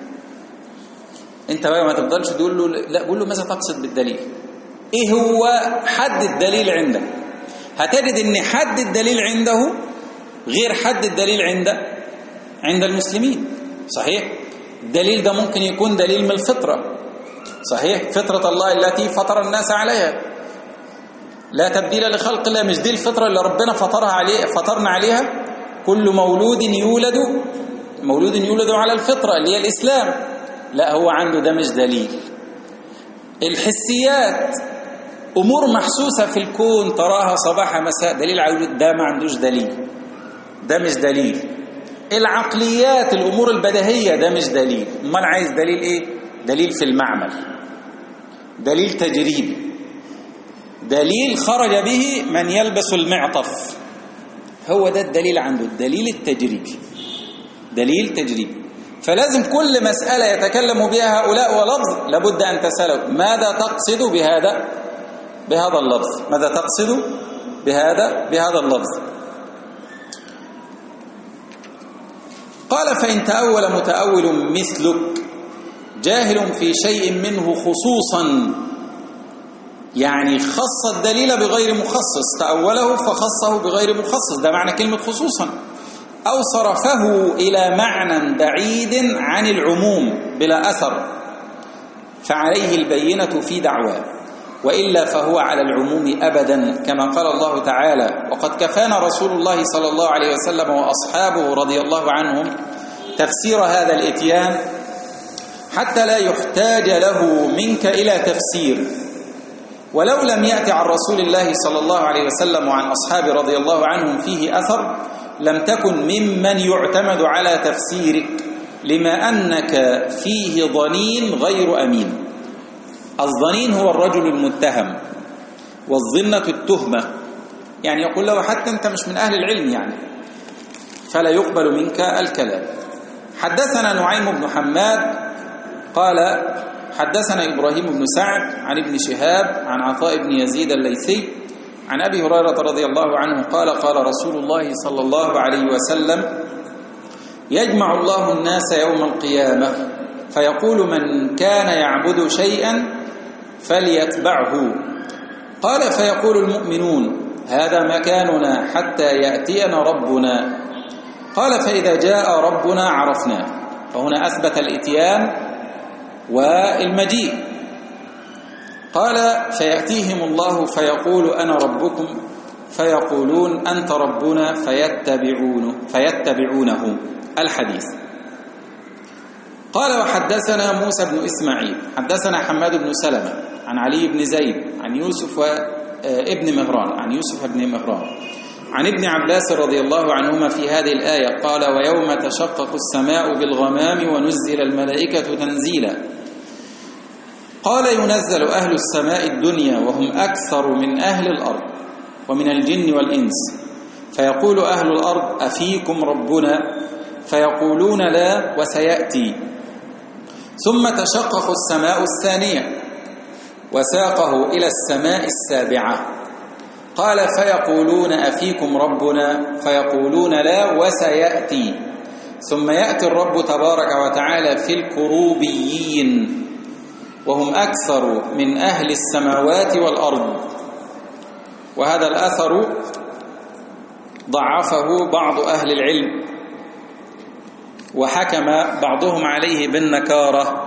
أنت بقى ما تفضلش تقول له لا، قول له ماذا تقصد بالدليل، إيه هو حد الدليل عندك. هتجد أن حد الدليل عنده غير حد الدليل عند عند المسلمين. صحيح الدليل ده ممكن يكون دليل من الفطرة، صحيح فطرة الله التي فطر الناس عليها لا تبديل لخلق الله، مش دي الفطرة اللي ربنا فطرها عليه فطرنا عليها، كل مولود يولد مولود يولد على الفطرة اللي هي الإسلام. لا، هو عنده ده مش دليل. الحسيات أمور محسوسة في الكون تراها صباح مساء، دليل على الوجود، ده ما عندوش دليل، ده مش دليل. العقليات الأمور البديهية ده مش دليل. امال عايز دليل إيه؟ دليل في المعمل، دليل تجريبي، دليل خرج به من يلبس المعطف، هو ده الدليل عنده، الدليل التجريبي، دليل تجريبي. فلازم كل مسألة يتكلم بها هؤلاء ولفظ لابد أن تسأله ماذا تقصد بهذا بهذا اللفظ، ماذا تقصد بهذا بهذا اللفظ. قال فإن تأول متأول مثلك جاهل في شيء منه خصوصا، يعني خص الدليل بغير مخصص، تأوله فخصه بغير مخصص، ده معنى كلمة خصوصا، أو صرفه إلى معنى بعيد عن العموم بلا أثر، فعليه البينة في دعواه، وإلا فهو على العموم أبدا، كما قال الله تعالى وقد كفانا رسول الله صلى الله عليه وسلم وأصحابه رضي الله عنهم تفسير هذا الإتيان حتى لا يحتاج له منك إلى تفسير. ولو لم يأتي عن رسول الله صلى الله عليه وسلم وعن أصحابه رضي الله عنهم فيه أثر لم تكن ممن يعتمد على تفسيرك، لما أنك فيه ضنين غير أمين. الضنين هو الرجل المتهم، والظنة التهمة، يعني يقول له حتى أنت مش من أهل العلم يعني، فلا يقبل منك الكلام. حدثنا نعيم بن حماد قال حدثنا إبراهيم بن سعد عن ابن شهاب عن عطاء بن يزيد الليثي عن أبي هريرة رضي الله عنه قال قال رسول الله صلى الله عليه وسلم: يجمع الله الناس يوم القيامة فيقول من كان يعبد شيئا فليتبعه. قال فيقول المؤمنون: هذا مكاننا حتى يأتينا ربنا. قال فإذا جاء ربنا عرفناه. فهنا أثبت الإتيان والمجيء. قال فيأتيهم الله فيقول: أنا ربكم، فيقولون: أنت ربنا، فيتبعونه فيتبعونه. الحديث. قال وحدثنا موسى بن إسماعيل حدثنا حماد بن سلمة عن علي بن زيد عن يوسف ابن مهران عن يوسف بن مهران عن ابن عباس رضي الله عنهما في هذه الآية قال: ويوم تشقق السماء بالغمام ونزل الملائكة تنزيلا. قال ينزل أهل السماء الدنيا وهم أكثر من أهل الأرض ومن الجن والإنس، فيقول أهل الأرض: أفيكم ربنا؟ فيقولون: لا، وسيأتي. ثم تشقق السماء الثانية وساقه إلى السماء السابعة. قال فيقولون: أفيكم ربنا؟ فيقولون: لا، وسيأتي. ثم يأتي الرب تبارك وتعالى في الكروبيين وهم أكثر من أهل السماوات والأرض. وهذا الأثر ضعفه بعض أهل العلم، وحكم بعضهم عليه بالنكارة.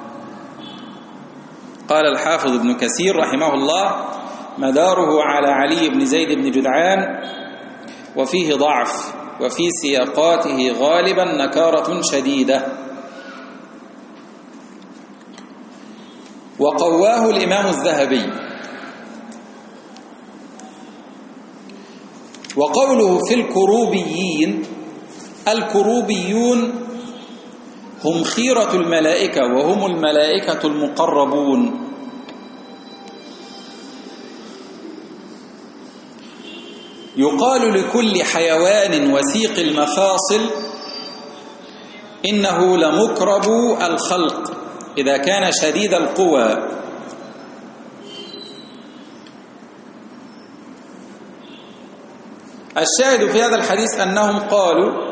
قال الحافظ ابن كثير رحمه الله: مداره على علي بن زيد بن جدعان، وفيه ضعف، وفي سياقاته غالبا نكارة شديدة. وقواه الإمام الذهبي. وقوله في الكروبيين: الكروبيون هم خيرة الملائكة وهم الملائكة المقربون. يقال لكل حيوان وثيق المفاصل: إنه لمقرب الخلق إذا كان شديد القوى. الشاهد في هذا الحديث أنهم قالوا: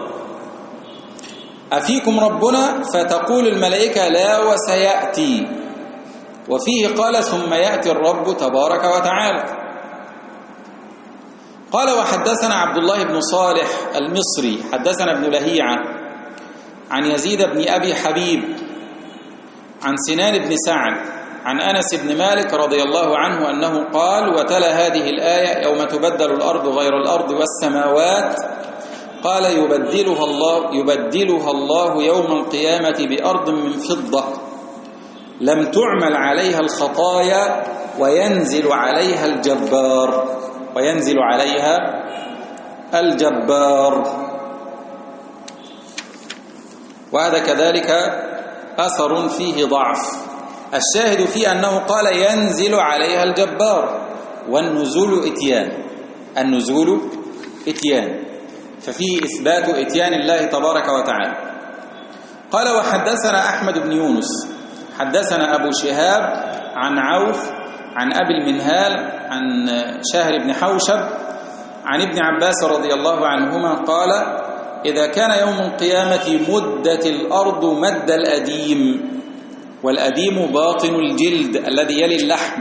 أفيكم ربنا؟ فتقول الملائكة: لا، وسيأتي. وفيه قال: ثم يأتي الرب تبارك وتعالى. قال وحدثنا عبد الله بن صالح المصري حدثنا ابن لهيعة عن يزيد بن أبي حبيب عن سنان بن سعد عن أنس بن مالك رضي الله عنه أنه قال: وتلا هذه الآية: يوم تبدل الأرض غير الأرض والسماوات. قال: يبدلها الله يبدلها الله يوم القيامة بأرض من فضة لم تعمل عليها الخطايا وينزل عليها الجبار وينزل عليها الجبار. وهذا كذلك أثر فيه ضعف. الشاهد فيه أنه قال: ينزل عليها الجبار، والنزول إتيان النزول إتيان ففيه إثبات إتيان الله تبارك وتعالى. قال وحدثنا أحمد بن يونس حدثنا أبو شهاب عن عوف عن أبي المنهال عن شاهر بن حوشب عن ابن عباس رضي الله عنهما قال: إذا كان يوم القيامة مدت الأرض مد الأديم، والأديم باطن الجلد الذي يلي اللحم،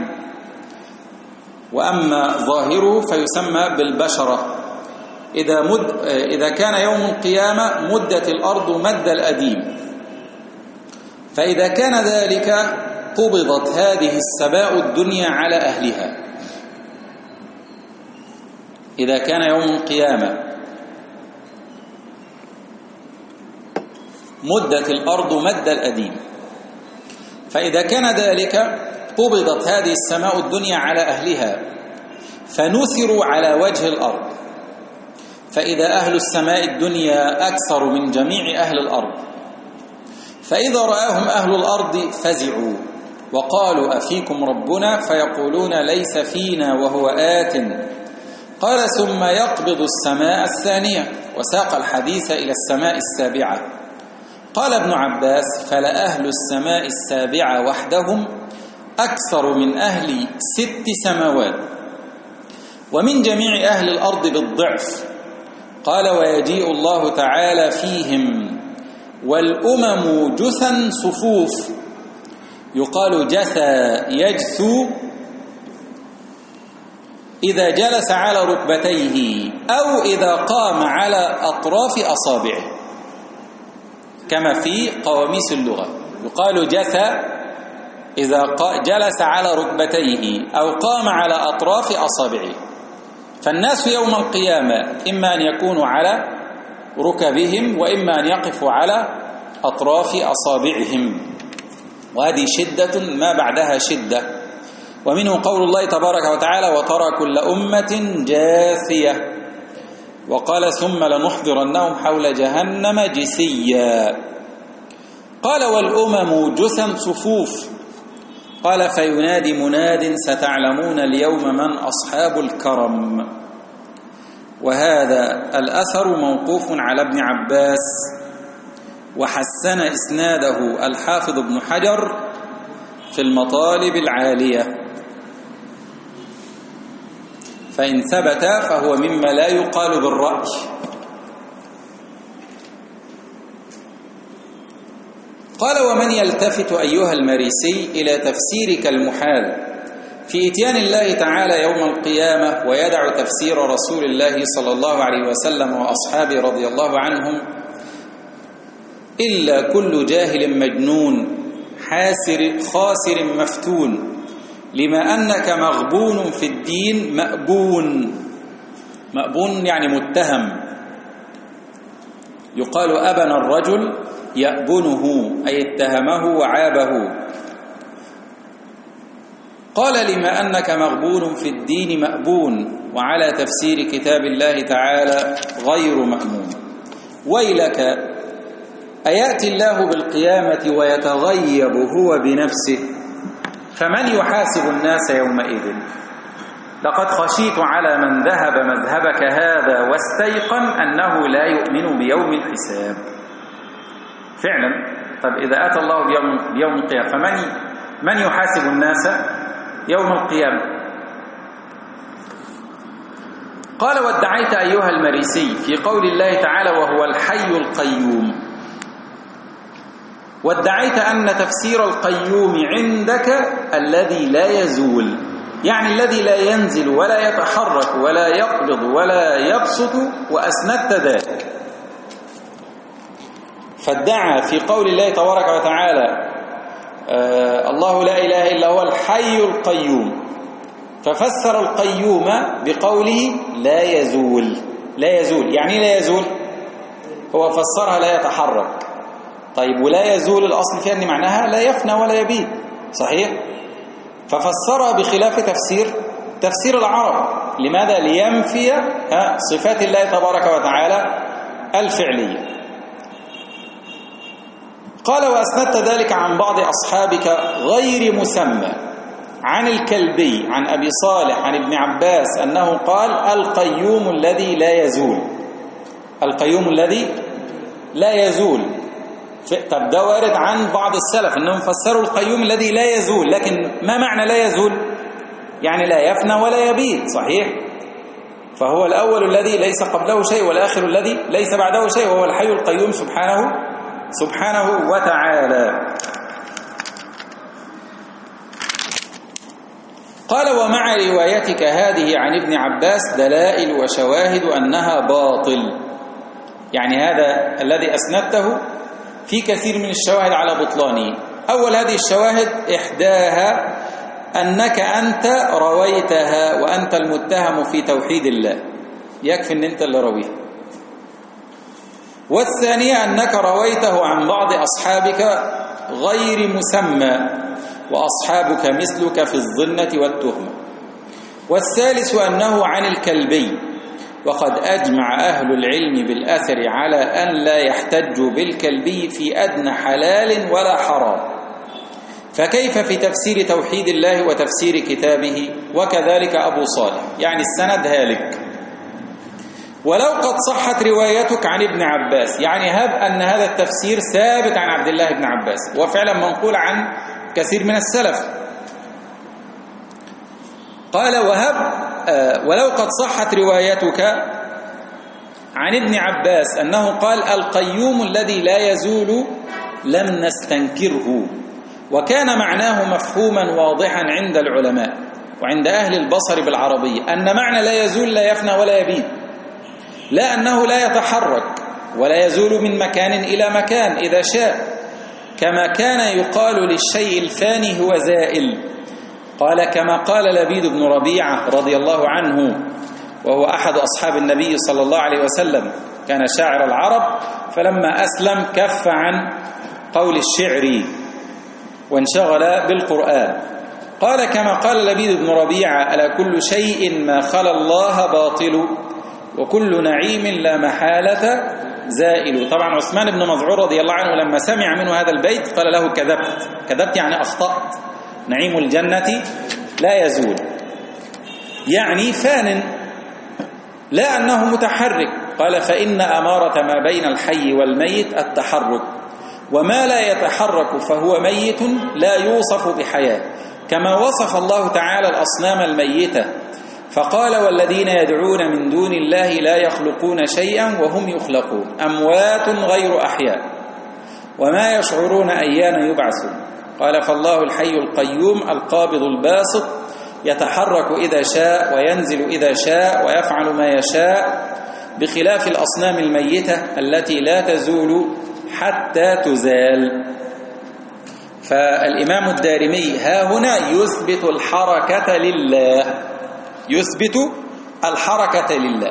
وأما ظاهره فيسمى بالبشرة. إذا, مد إذا كان يوم القيامة مدت الأرض مد الأديم، فإذا كان ذلك قبضت هذه السماء الدنيا على أهلها. إذا كان يوم القيامة مدت الأرض مد الأديم، فإذا كان ذلك قبضت هذه السماء الدنيا على أهلها فنثروا على وجه الأرض، فإذا أهل السماء الدنيا أكثر من جميع أهل الأرض، فإذا رآهم أهل الأرض فزعوا وقالوا أفيكم ربنا؟ فيقولون ليس فينا وهو آت. قال ثم يقبض السماء الثانية، وساق الحديث إلى السماء السابعة. قال ابن عباس فلأهل السماء السابعة وحدهم أكثر من أهل ست سماوات ومن جميع أهل الأرض بالضعف. قال ويجيء الله تعالى فيهم والأمم جثا صفوف، يقال جثى يجثو إذا جلس على ركبتيه أو إذا قام على أطراف أصابعه، كما في قواميس اللغة يقال جثى إذا جلس على ركبتيه أو قام على أطراف أصابعه. فالناس يوم القيامة إما أن يكونوا على ركبهم وإما أن يقفوا على أطراف أصابعهم، وهذه شدة ما بعدها شدة. ومنه قول الله تبارك وتعالى وترى كل أمة جاثية، وقال ثم لنحضرنهم حول جهنم جثيا. قال والأمم جثا صفوف. قال فينادي مناد ستعلمون اليوم من أصحاب الكرم. وهذا الأثر موقوف على ابن عباس، وحسن إسناده الحافظ ابن حجر في المطالب العالية، فإن ثبت فهو مما لا يقال بالرأي. قال ومن يلتفت أيها المريسي إلى تفسيرك المحال في إتيان الله تعالى يوم القيامة ويدع تفسير رسول الله صلى الله عليه وسلم وأصحابه رضي الله عنهم إلا كل جاهل مجنون حاسر خاسر مفتون، لما أنك مغبون في الدين مأبون. مأبون يعني متهم. يقال أبن الرجل يأبنه أي اتهمه وعابه. قال لما أنك مغبون في الدين مأبون، وعلى تفسير كتاب الله تعالى غير مأمون. ويلك أيأتي الله بالقيامة ويتغيب هو بنفسه، فمن يحاسب الناس يومئذ؟ لقد خشيت على من ذهب مذهبك هذا واستيقن أنه لا يؤمن بيوم الحساب. فعلا. طب إذا أتى الله بيوم, بيوم القيامة فمن من يحاسب الناس يوم القيامة؟ قال وادعيت أيها المريسي في قول الله تعالى وهو الحي القيوم، وادعيت أن تفسير القيوم عندك الذي لا يزول، يعني الذي لا ينزل ولا يتحرك ولا يقبض ولا يبسط، وأسندت ذلك. فادعى في قول الله تبارك وتعالى آه الله لا إله إلا هو الحي القيوم، ففسر القيوم بقوله لا يزول. لا يزول يعني لا يزول، هو فسرها لا يتحرك. طيب ولا يزول الأصل فيها أن معناها لا يفنى ولا يبيد، صحيح؟ ففسرها بخلاف تفسير تفسير العرب. لماذا؟ لينفي صفات الله تبارك وتعالى الفعلية. قال وأسندت ذلك عن بعض أصحابك غير مسمى عن الكلبي عن أبي صالح عن ابن عباس أنه قال القيوم الذي لا يزول. القيوم الذي لا يزول. طب ده وارد عن بعض السلف أنهم فسروا القيوم الذي لا يزول، لكن ما معنى لا يزول؟ يعني لا يفنى ولا يبيد، صحيح؟ فهو الأول الذي ليس قبله شيء، والآخر الذي ليس بعده شيء، وهو الحي القيوم سبحانه سبحانه وتعالى. قال ومع روايتك هذه عن ابن عباس دلائل وشواهد أنها باطل، يعني هذا الذي أسندته في كثير من الشواهد على بطلانه. أول هذه الشواهد إحداها أنك أنت رويتها وأنت المتهم في توحيد الله، يكفي أن أنت اللي رويها. والثانية أنك رويته عن بعض أصحابك غير مسمى وأصحابك مثلك في الظنة والتهمة. والثالث أنه عن الكلبي، وقد أجمع أهل العلم بالأثر على أن لا يحتج بالكلبي في أدنى حلال ولا حرام، فكيف في تفسير توحيد الله وتفسير كتابه؟ وكذلك أبو صالح، يعني السند هالك. ولو قد صحت روايتك عن ابن عباس، يعني هب أن هذا التفسير ثابت عن عبد الله بن عباس وفعلا منقول عن كثير من السلف. قال وهب آه ولو قد صحت روايتك عن ابن عباس أنه قال القيوم الذي لا يزول لم نستنكره، وكان معناه مفهوما واضحا عند العلماء وعند أهل البصر بالعربية، أن معنى لا يزول لا يفنى ولا يبيد، لا أنه لا يتحرك ولا يزول من مكان إلى مكان إذا شاء، كما كان يقال للشيء الفاني هو زائل. قال كما قال لبيد بن ربيعة رضي الله عنه، وهو أحد أصحاب النبي صلى الله عليه وسلم، كان شاعر العرب، فلما أسلم كف عن قول الشعر وانشغل بالقرآن. قال كما قال لبيد بن ربيعة ألا كل شيء ما خلا الله باطل وكل نعيم لا محالة زائل. طبعا عثمان بن مظعون رضي الله عنه لما سمع منه هذا البيت قال له كذبت، كذبت يعني أخطأت، نعيم الجنة لا يزول، يعني فان، لا أنه متحرك. قال فإن أمارة ما بين الحي والميت التحرك، وما لا يتحرك فهو ميت لا يوصف بحياة، كما وصف الله تعالى الأصنام الميتة فقال والذين يدعون من دون الله لا يخلقون شيئا وهم يخلقون أموات غير أحياء وما يشعرون أيان يبعثون. قال فالله الحي القيوم القابض الباسط يتحرك إذا شاء وينزل إذا شاء ويفعل ما يشاء، بخلاف الأصنام الميتة التي لا تزول حتى تزال. فالإمام الدارمي ها هنا يثبت الحركة لله، يثبت الحركة لله،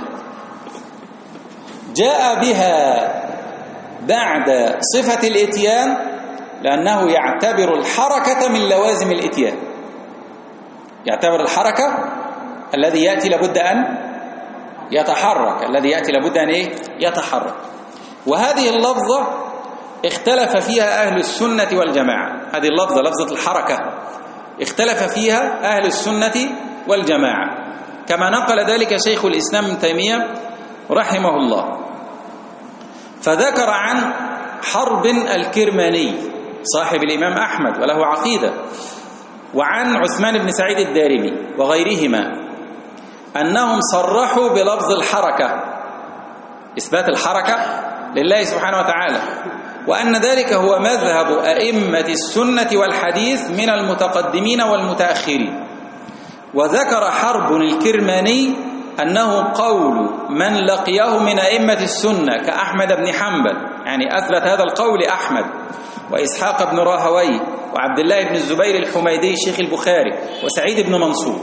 جاء بها بعد صفة الإتيان لأنه يعتبر الحركة من لوازم الإتيان، يعتبر الحركة الذي يأتي لابد أن يتحرك، الذي يأتي لابد أن إيه؟ يتحرك. وهذه اللفظة اختلف فيها أهل السنة والجماعة، هذه اللفظة لفظة الحركة اختلف فيها أهل السنة والجماعة، كما نقل ذلك شيخ الإسلام ابن تيمية رحمه الله. فذكر عن حرب الكرماني صاحب الإمام أحمد وله عقيدة، وعن عثمان بن سعيد الدارمي وغيرهما أنهم صرحوا بلفظ الحركة، إثبات الحركة لله سبحانه وتعالى، وأن ذلك هو مذهب أئمة السنة والحديث من المتقدمين والمتأخرين. وذكر حرب الكرماني أنه قول من لقيه من أئمة السنة كأحمد بن حنبل، يعني أثبت هذا القول أحمد وإسحاق بن راهوي وعبد الله بن الزبير الحميدي شيخ البخاري وسعيد بن منصور.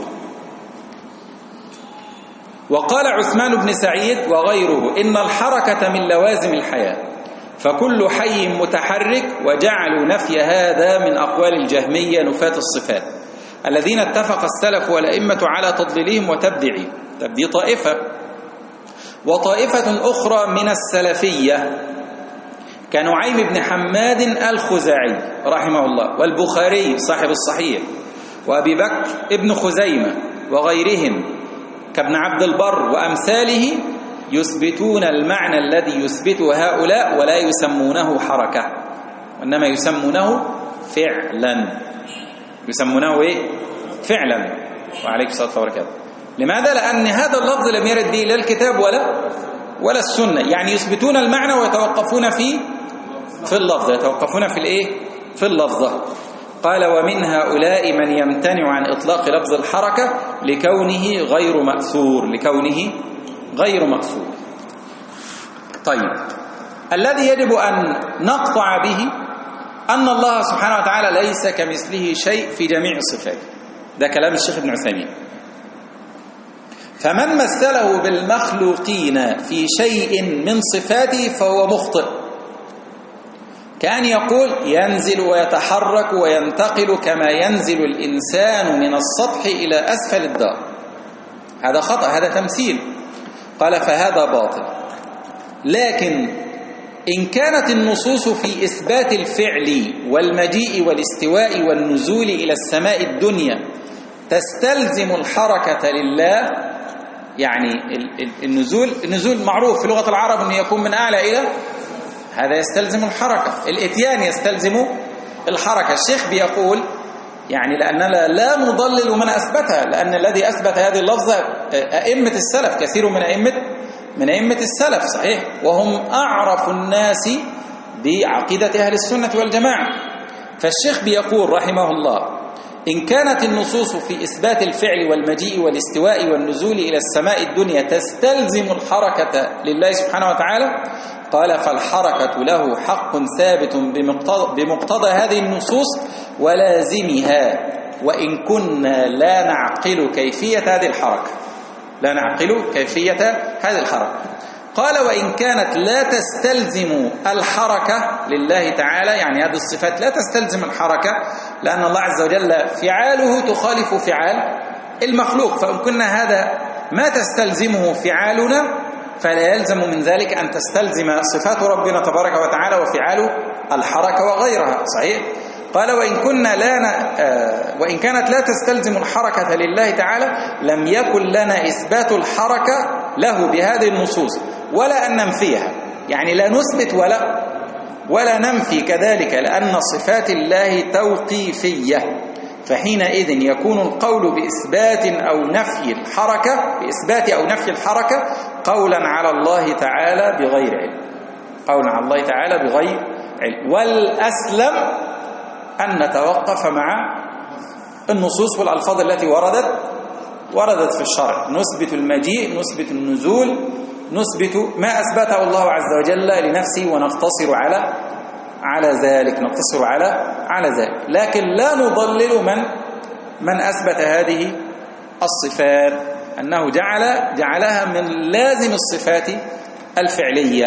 وقال عثمان بن سعيد وغيره إن الحركة من لوازم الحياة، فكل حي متحرك، وجعلوا نفي هذا من أقوال الجهمية نفاة الصفات الذين اتفق السلف والأئمة على تضليلهم وتبديعهم. تبدي طائفة. وطائفة أخرى من السلفية كنعيم بن حماد الخزاعي رحمه الله والبخاري صاحب الصحيح وأبي بكر ابن خزيمة وغيرهم كابن عبد البر وأمثاله، يثبتون المعنى الذي يثبته هؤلاء ولا يسمونه حركة، وإنما يسمونه فعلا، يسمونه إيه؟ فعلا. وعليكم الصلاة والسلام. لماذا؟ لأن هذا اللفظ لم يرد به لا الكتاب ولا ولا السنة، يعني يثبتون المعنى ويتوقفون في في اللفظ، يتوقفون في الإيه؟ في اللفظة. قال ومن هؤلاء من يمتنع عن إطلاق لفظ الحركة لكونه غير مأثور، لكونه غير مأثور. طيب، الذي يجب أن نقطع به أن الله سبحانه وتعالى ليس كمثله شيء في جميع صفاته، ده كلام الشيخ ابن عثيمين. فمن مثله بالمخلوقين في شيء من صفاته فهو مخطئ، كأن يقول ينزل ويتحرك وينتقل كما ينزل الإنسان من السطح إلى أسفل الدار، هذا خطأ، هذا تمثيل. قال فهذا باطل. لكن إن كانت النصوص في إثبات الفعل والمجيء والاستواء والنزول إلى السماء الدنيا تستلزم الحركة لله، يعني النزول النزول معروف في لغة العرب أنه يكون من أعلى إلى، هذا يستلزم الحركة. الإتيان يستلزم الحركة. الشيخ بيقول يعني لأننا لا نضلل من أثبتها، لأن الذي أثبت هذه اللفظة أئمة السلف، كثير من أئمة من أئمة السلف صحيح، وهم أعرف الناس بعقيدة أهل السنة والجماعة. فالشيخ بيقول رحمه الله إن كانت النصوص في إثبات الفعل والمجيء والاستواء والنزول إلى السماء الدنيا تستلزم الحركة لله سبحانه وتعالى، قال فالحركة له حق ثابت بمقتضى, بمقتضى هذه النصوص ولازمها، وإن كنا لا نعقل كيفية هذه الحركة، لا نعقل كيفية هذه الحركة. قال وإن كانت لا تستلزم الحركة لله تعالى، يعني هذه الصفات لا تستلزم الحركة، لأن الله عز وجل فعاله تخالف فعال المخلوق، فإن كنا هذا ما تستلزمه فعالنا فلا يلزم من ذلك أن تستلزم صفات ربنا تبارك وتعالى وفعاله الحركة وغيرها صحيح. قال وإن كنا لا ن... آه... وإن كانت لا تستلزم الحركة لله تعالى لم يكن لنا إثبات الحركة له بهذه النصوص ولا أن ننفيها، يعني لا نثبت ولا ولا ننفي كذلك، لأن صفات الله توقيفية، فحينئذ يكون القول بإثبات أو نفي الحركة بإثبات أو نفي الحركة قولا على الله تعالى بغير علم، قولا على الله تعالى بغير علم. والأسلم أن نتوقف مع النصوص والألفاظ التي وردت وردت في الشرع، نثبت المجيء، نثبت النزول، نثبت ما أثبته الله عز وجل لنفسه ونقتصر على على ذلك نقتصر على على ذلك لكن لا نضلل من من أثبت هذه الصفات، أنه جعل جعلها من لازم الصفات الفعلية،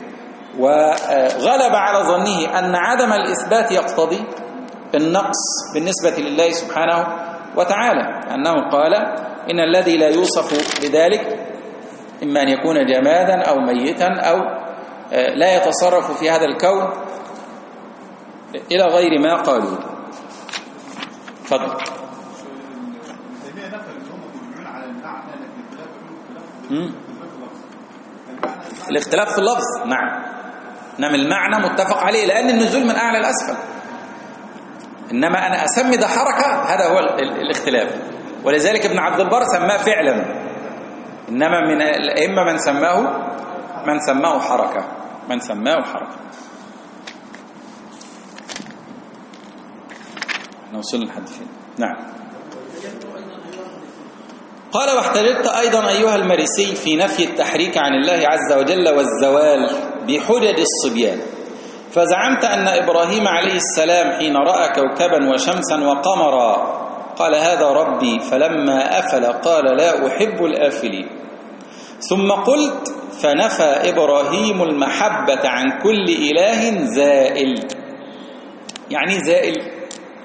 وغلب على ظنه أن عدم الإثبات يقتضي النقص بالنسبة لله سبحانه وتعالى، أنه قال إن الذي لا يوصف بذلك إما أن يكون جمادا أو ميتا أو لا يتصرف في هذا الكون إلى غير ما قالوا. فضل الاختلاف في اللفظ، نعم نعم المعنى متفق عليه، لأن النزول من أعلى الأسفل، إنما أنا أسمي ده حركة هذا هو الاختلاف، ولذلك ابن عبد البر سماه فعلا، إنما من الأئمة من سماه من سماه حركة من سماه حركة نوصل لحد فين. نعم. قال واحتججت أيضا أيها المريسي في نفي التحريك عن الله عز وجل والزوال بحجج الصبيان، فزعمت أن إبراهيم عليه السلام حين رأى كوكبا وشمسا وقمرا قال هذا ربي، فلما أفل قال لا أحب الآفلين، ثم قلت فنفى إبراهيم المحبة عن كل إله زائل، يعني زائل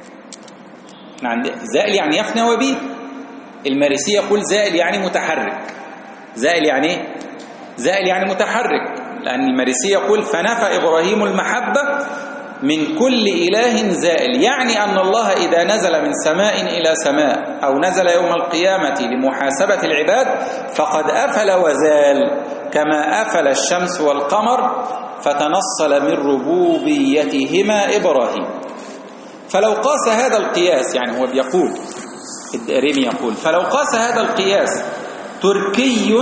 زائل يعني يفنى وبيد. المارسي يقول زائل يعني متحرك، زائل يعني زائل يعني متحرك، لأن المارسي يقول فنفى إبراهيم المحبة من كل إله زائل، يعني أن الله إذا نزل من سماء إلى سماء أو نزل يوم القيامة لمحاسبة العباد فقد أفل وزال، كما أفل الشمس والقمر فتنصل من ربوبيتهما إبراهيم. فلو قاس هذا القياس، يعني هو بيقول الدارمي يقول فلو قاس هذا القياس تركي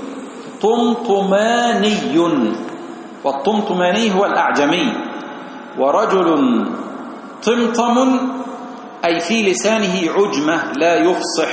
طمطماني، والطمطماني هو الأعجمي، ورجل طمطم أي في لسانه عجمة لا يفصح،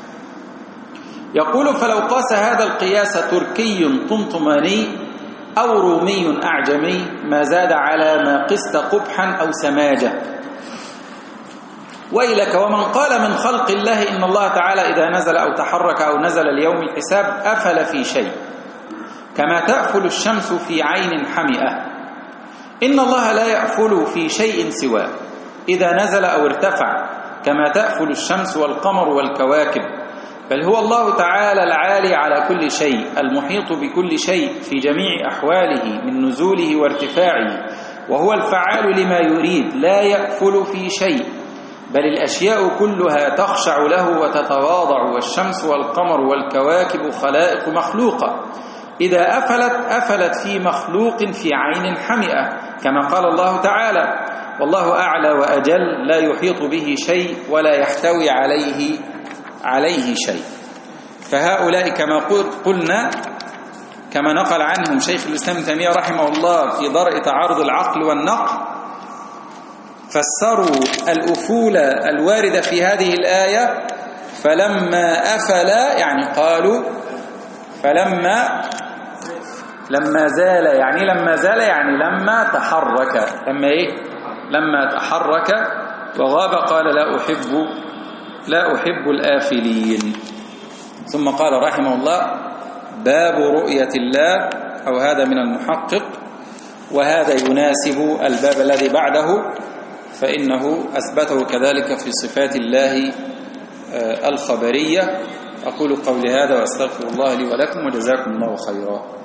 يقول فلو قاس هذا القياس تركي طمطماني أو رومي أعجمي ما زاد على ما قست قبحا أو سماجة. ويلك ومن قال من خلق الله إن الله تعالى إذا نزل أو تحرك أو نزل ليوم الحساب أفل في شيء كما تأفل الشمس في عين حمئة. إن الله لا يأفل في شيء سواه إذا نزل أو ارتفع كما تأفل الشمس والقمر والكواكب، بل هو الله تعالى العالي على كل شيء المحيط بكل شيء في جميع أحواله من نزوله وارتفاعه، وهو الفعال لما يريد لا يأفل في شيء، بل الأشياء كلها تخشع له وتتواضع، والشمس والقمر والكواكب خلائق مخلوقة، إذا أفلت أفلت في مخلوق في عين حمئة، كما قال الله تعالى: والله أعلى وأجل لا يحيط به شيء ولا يحتوي عليه عليه شيء. فهؤلاء كما قلنا كما نقل عنهم شيخ الإسلام ابن تيمية رحمه الله في درء تعارض العقل والنقل، فسروا الأفول الواردة في هذه الآية فلما أفل، يعني قالوا فلما لما زال، يعني لما زال يعني لما تحرك، لما إيه؟ لما تحرك وغاب قال لا أحب لا أحب الآفلين. ثم قال رحمه الله: باب رؤية الله، أو هذا من المحقق، وهذا يناسب الباب الذي بعده، فإنه أثبته كذلك في صفات الله الخبرية. أقول قولي هذا وأستغفر الله لي ولكم، وجزاكم الله خيرا.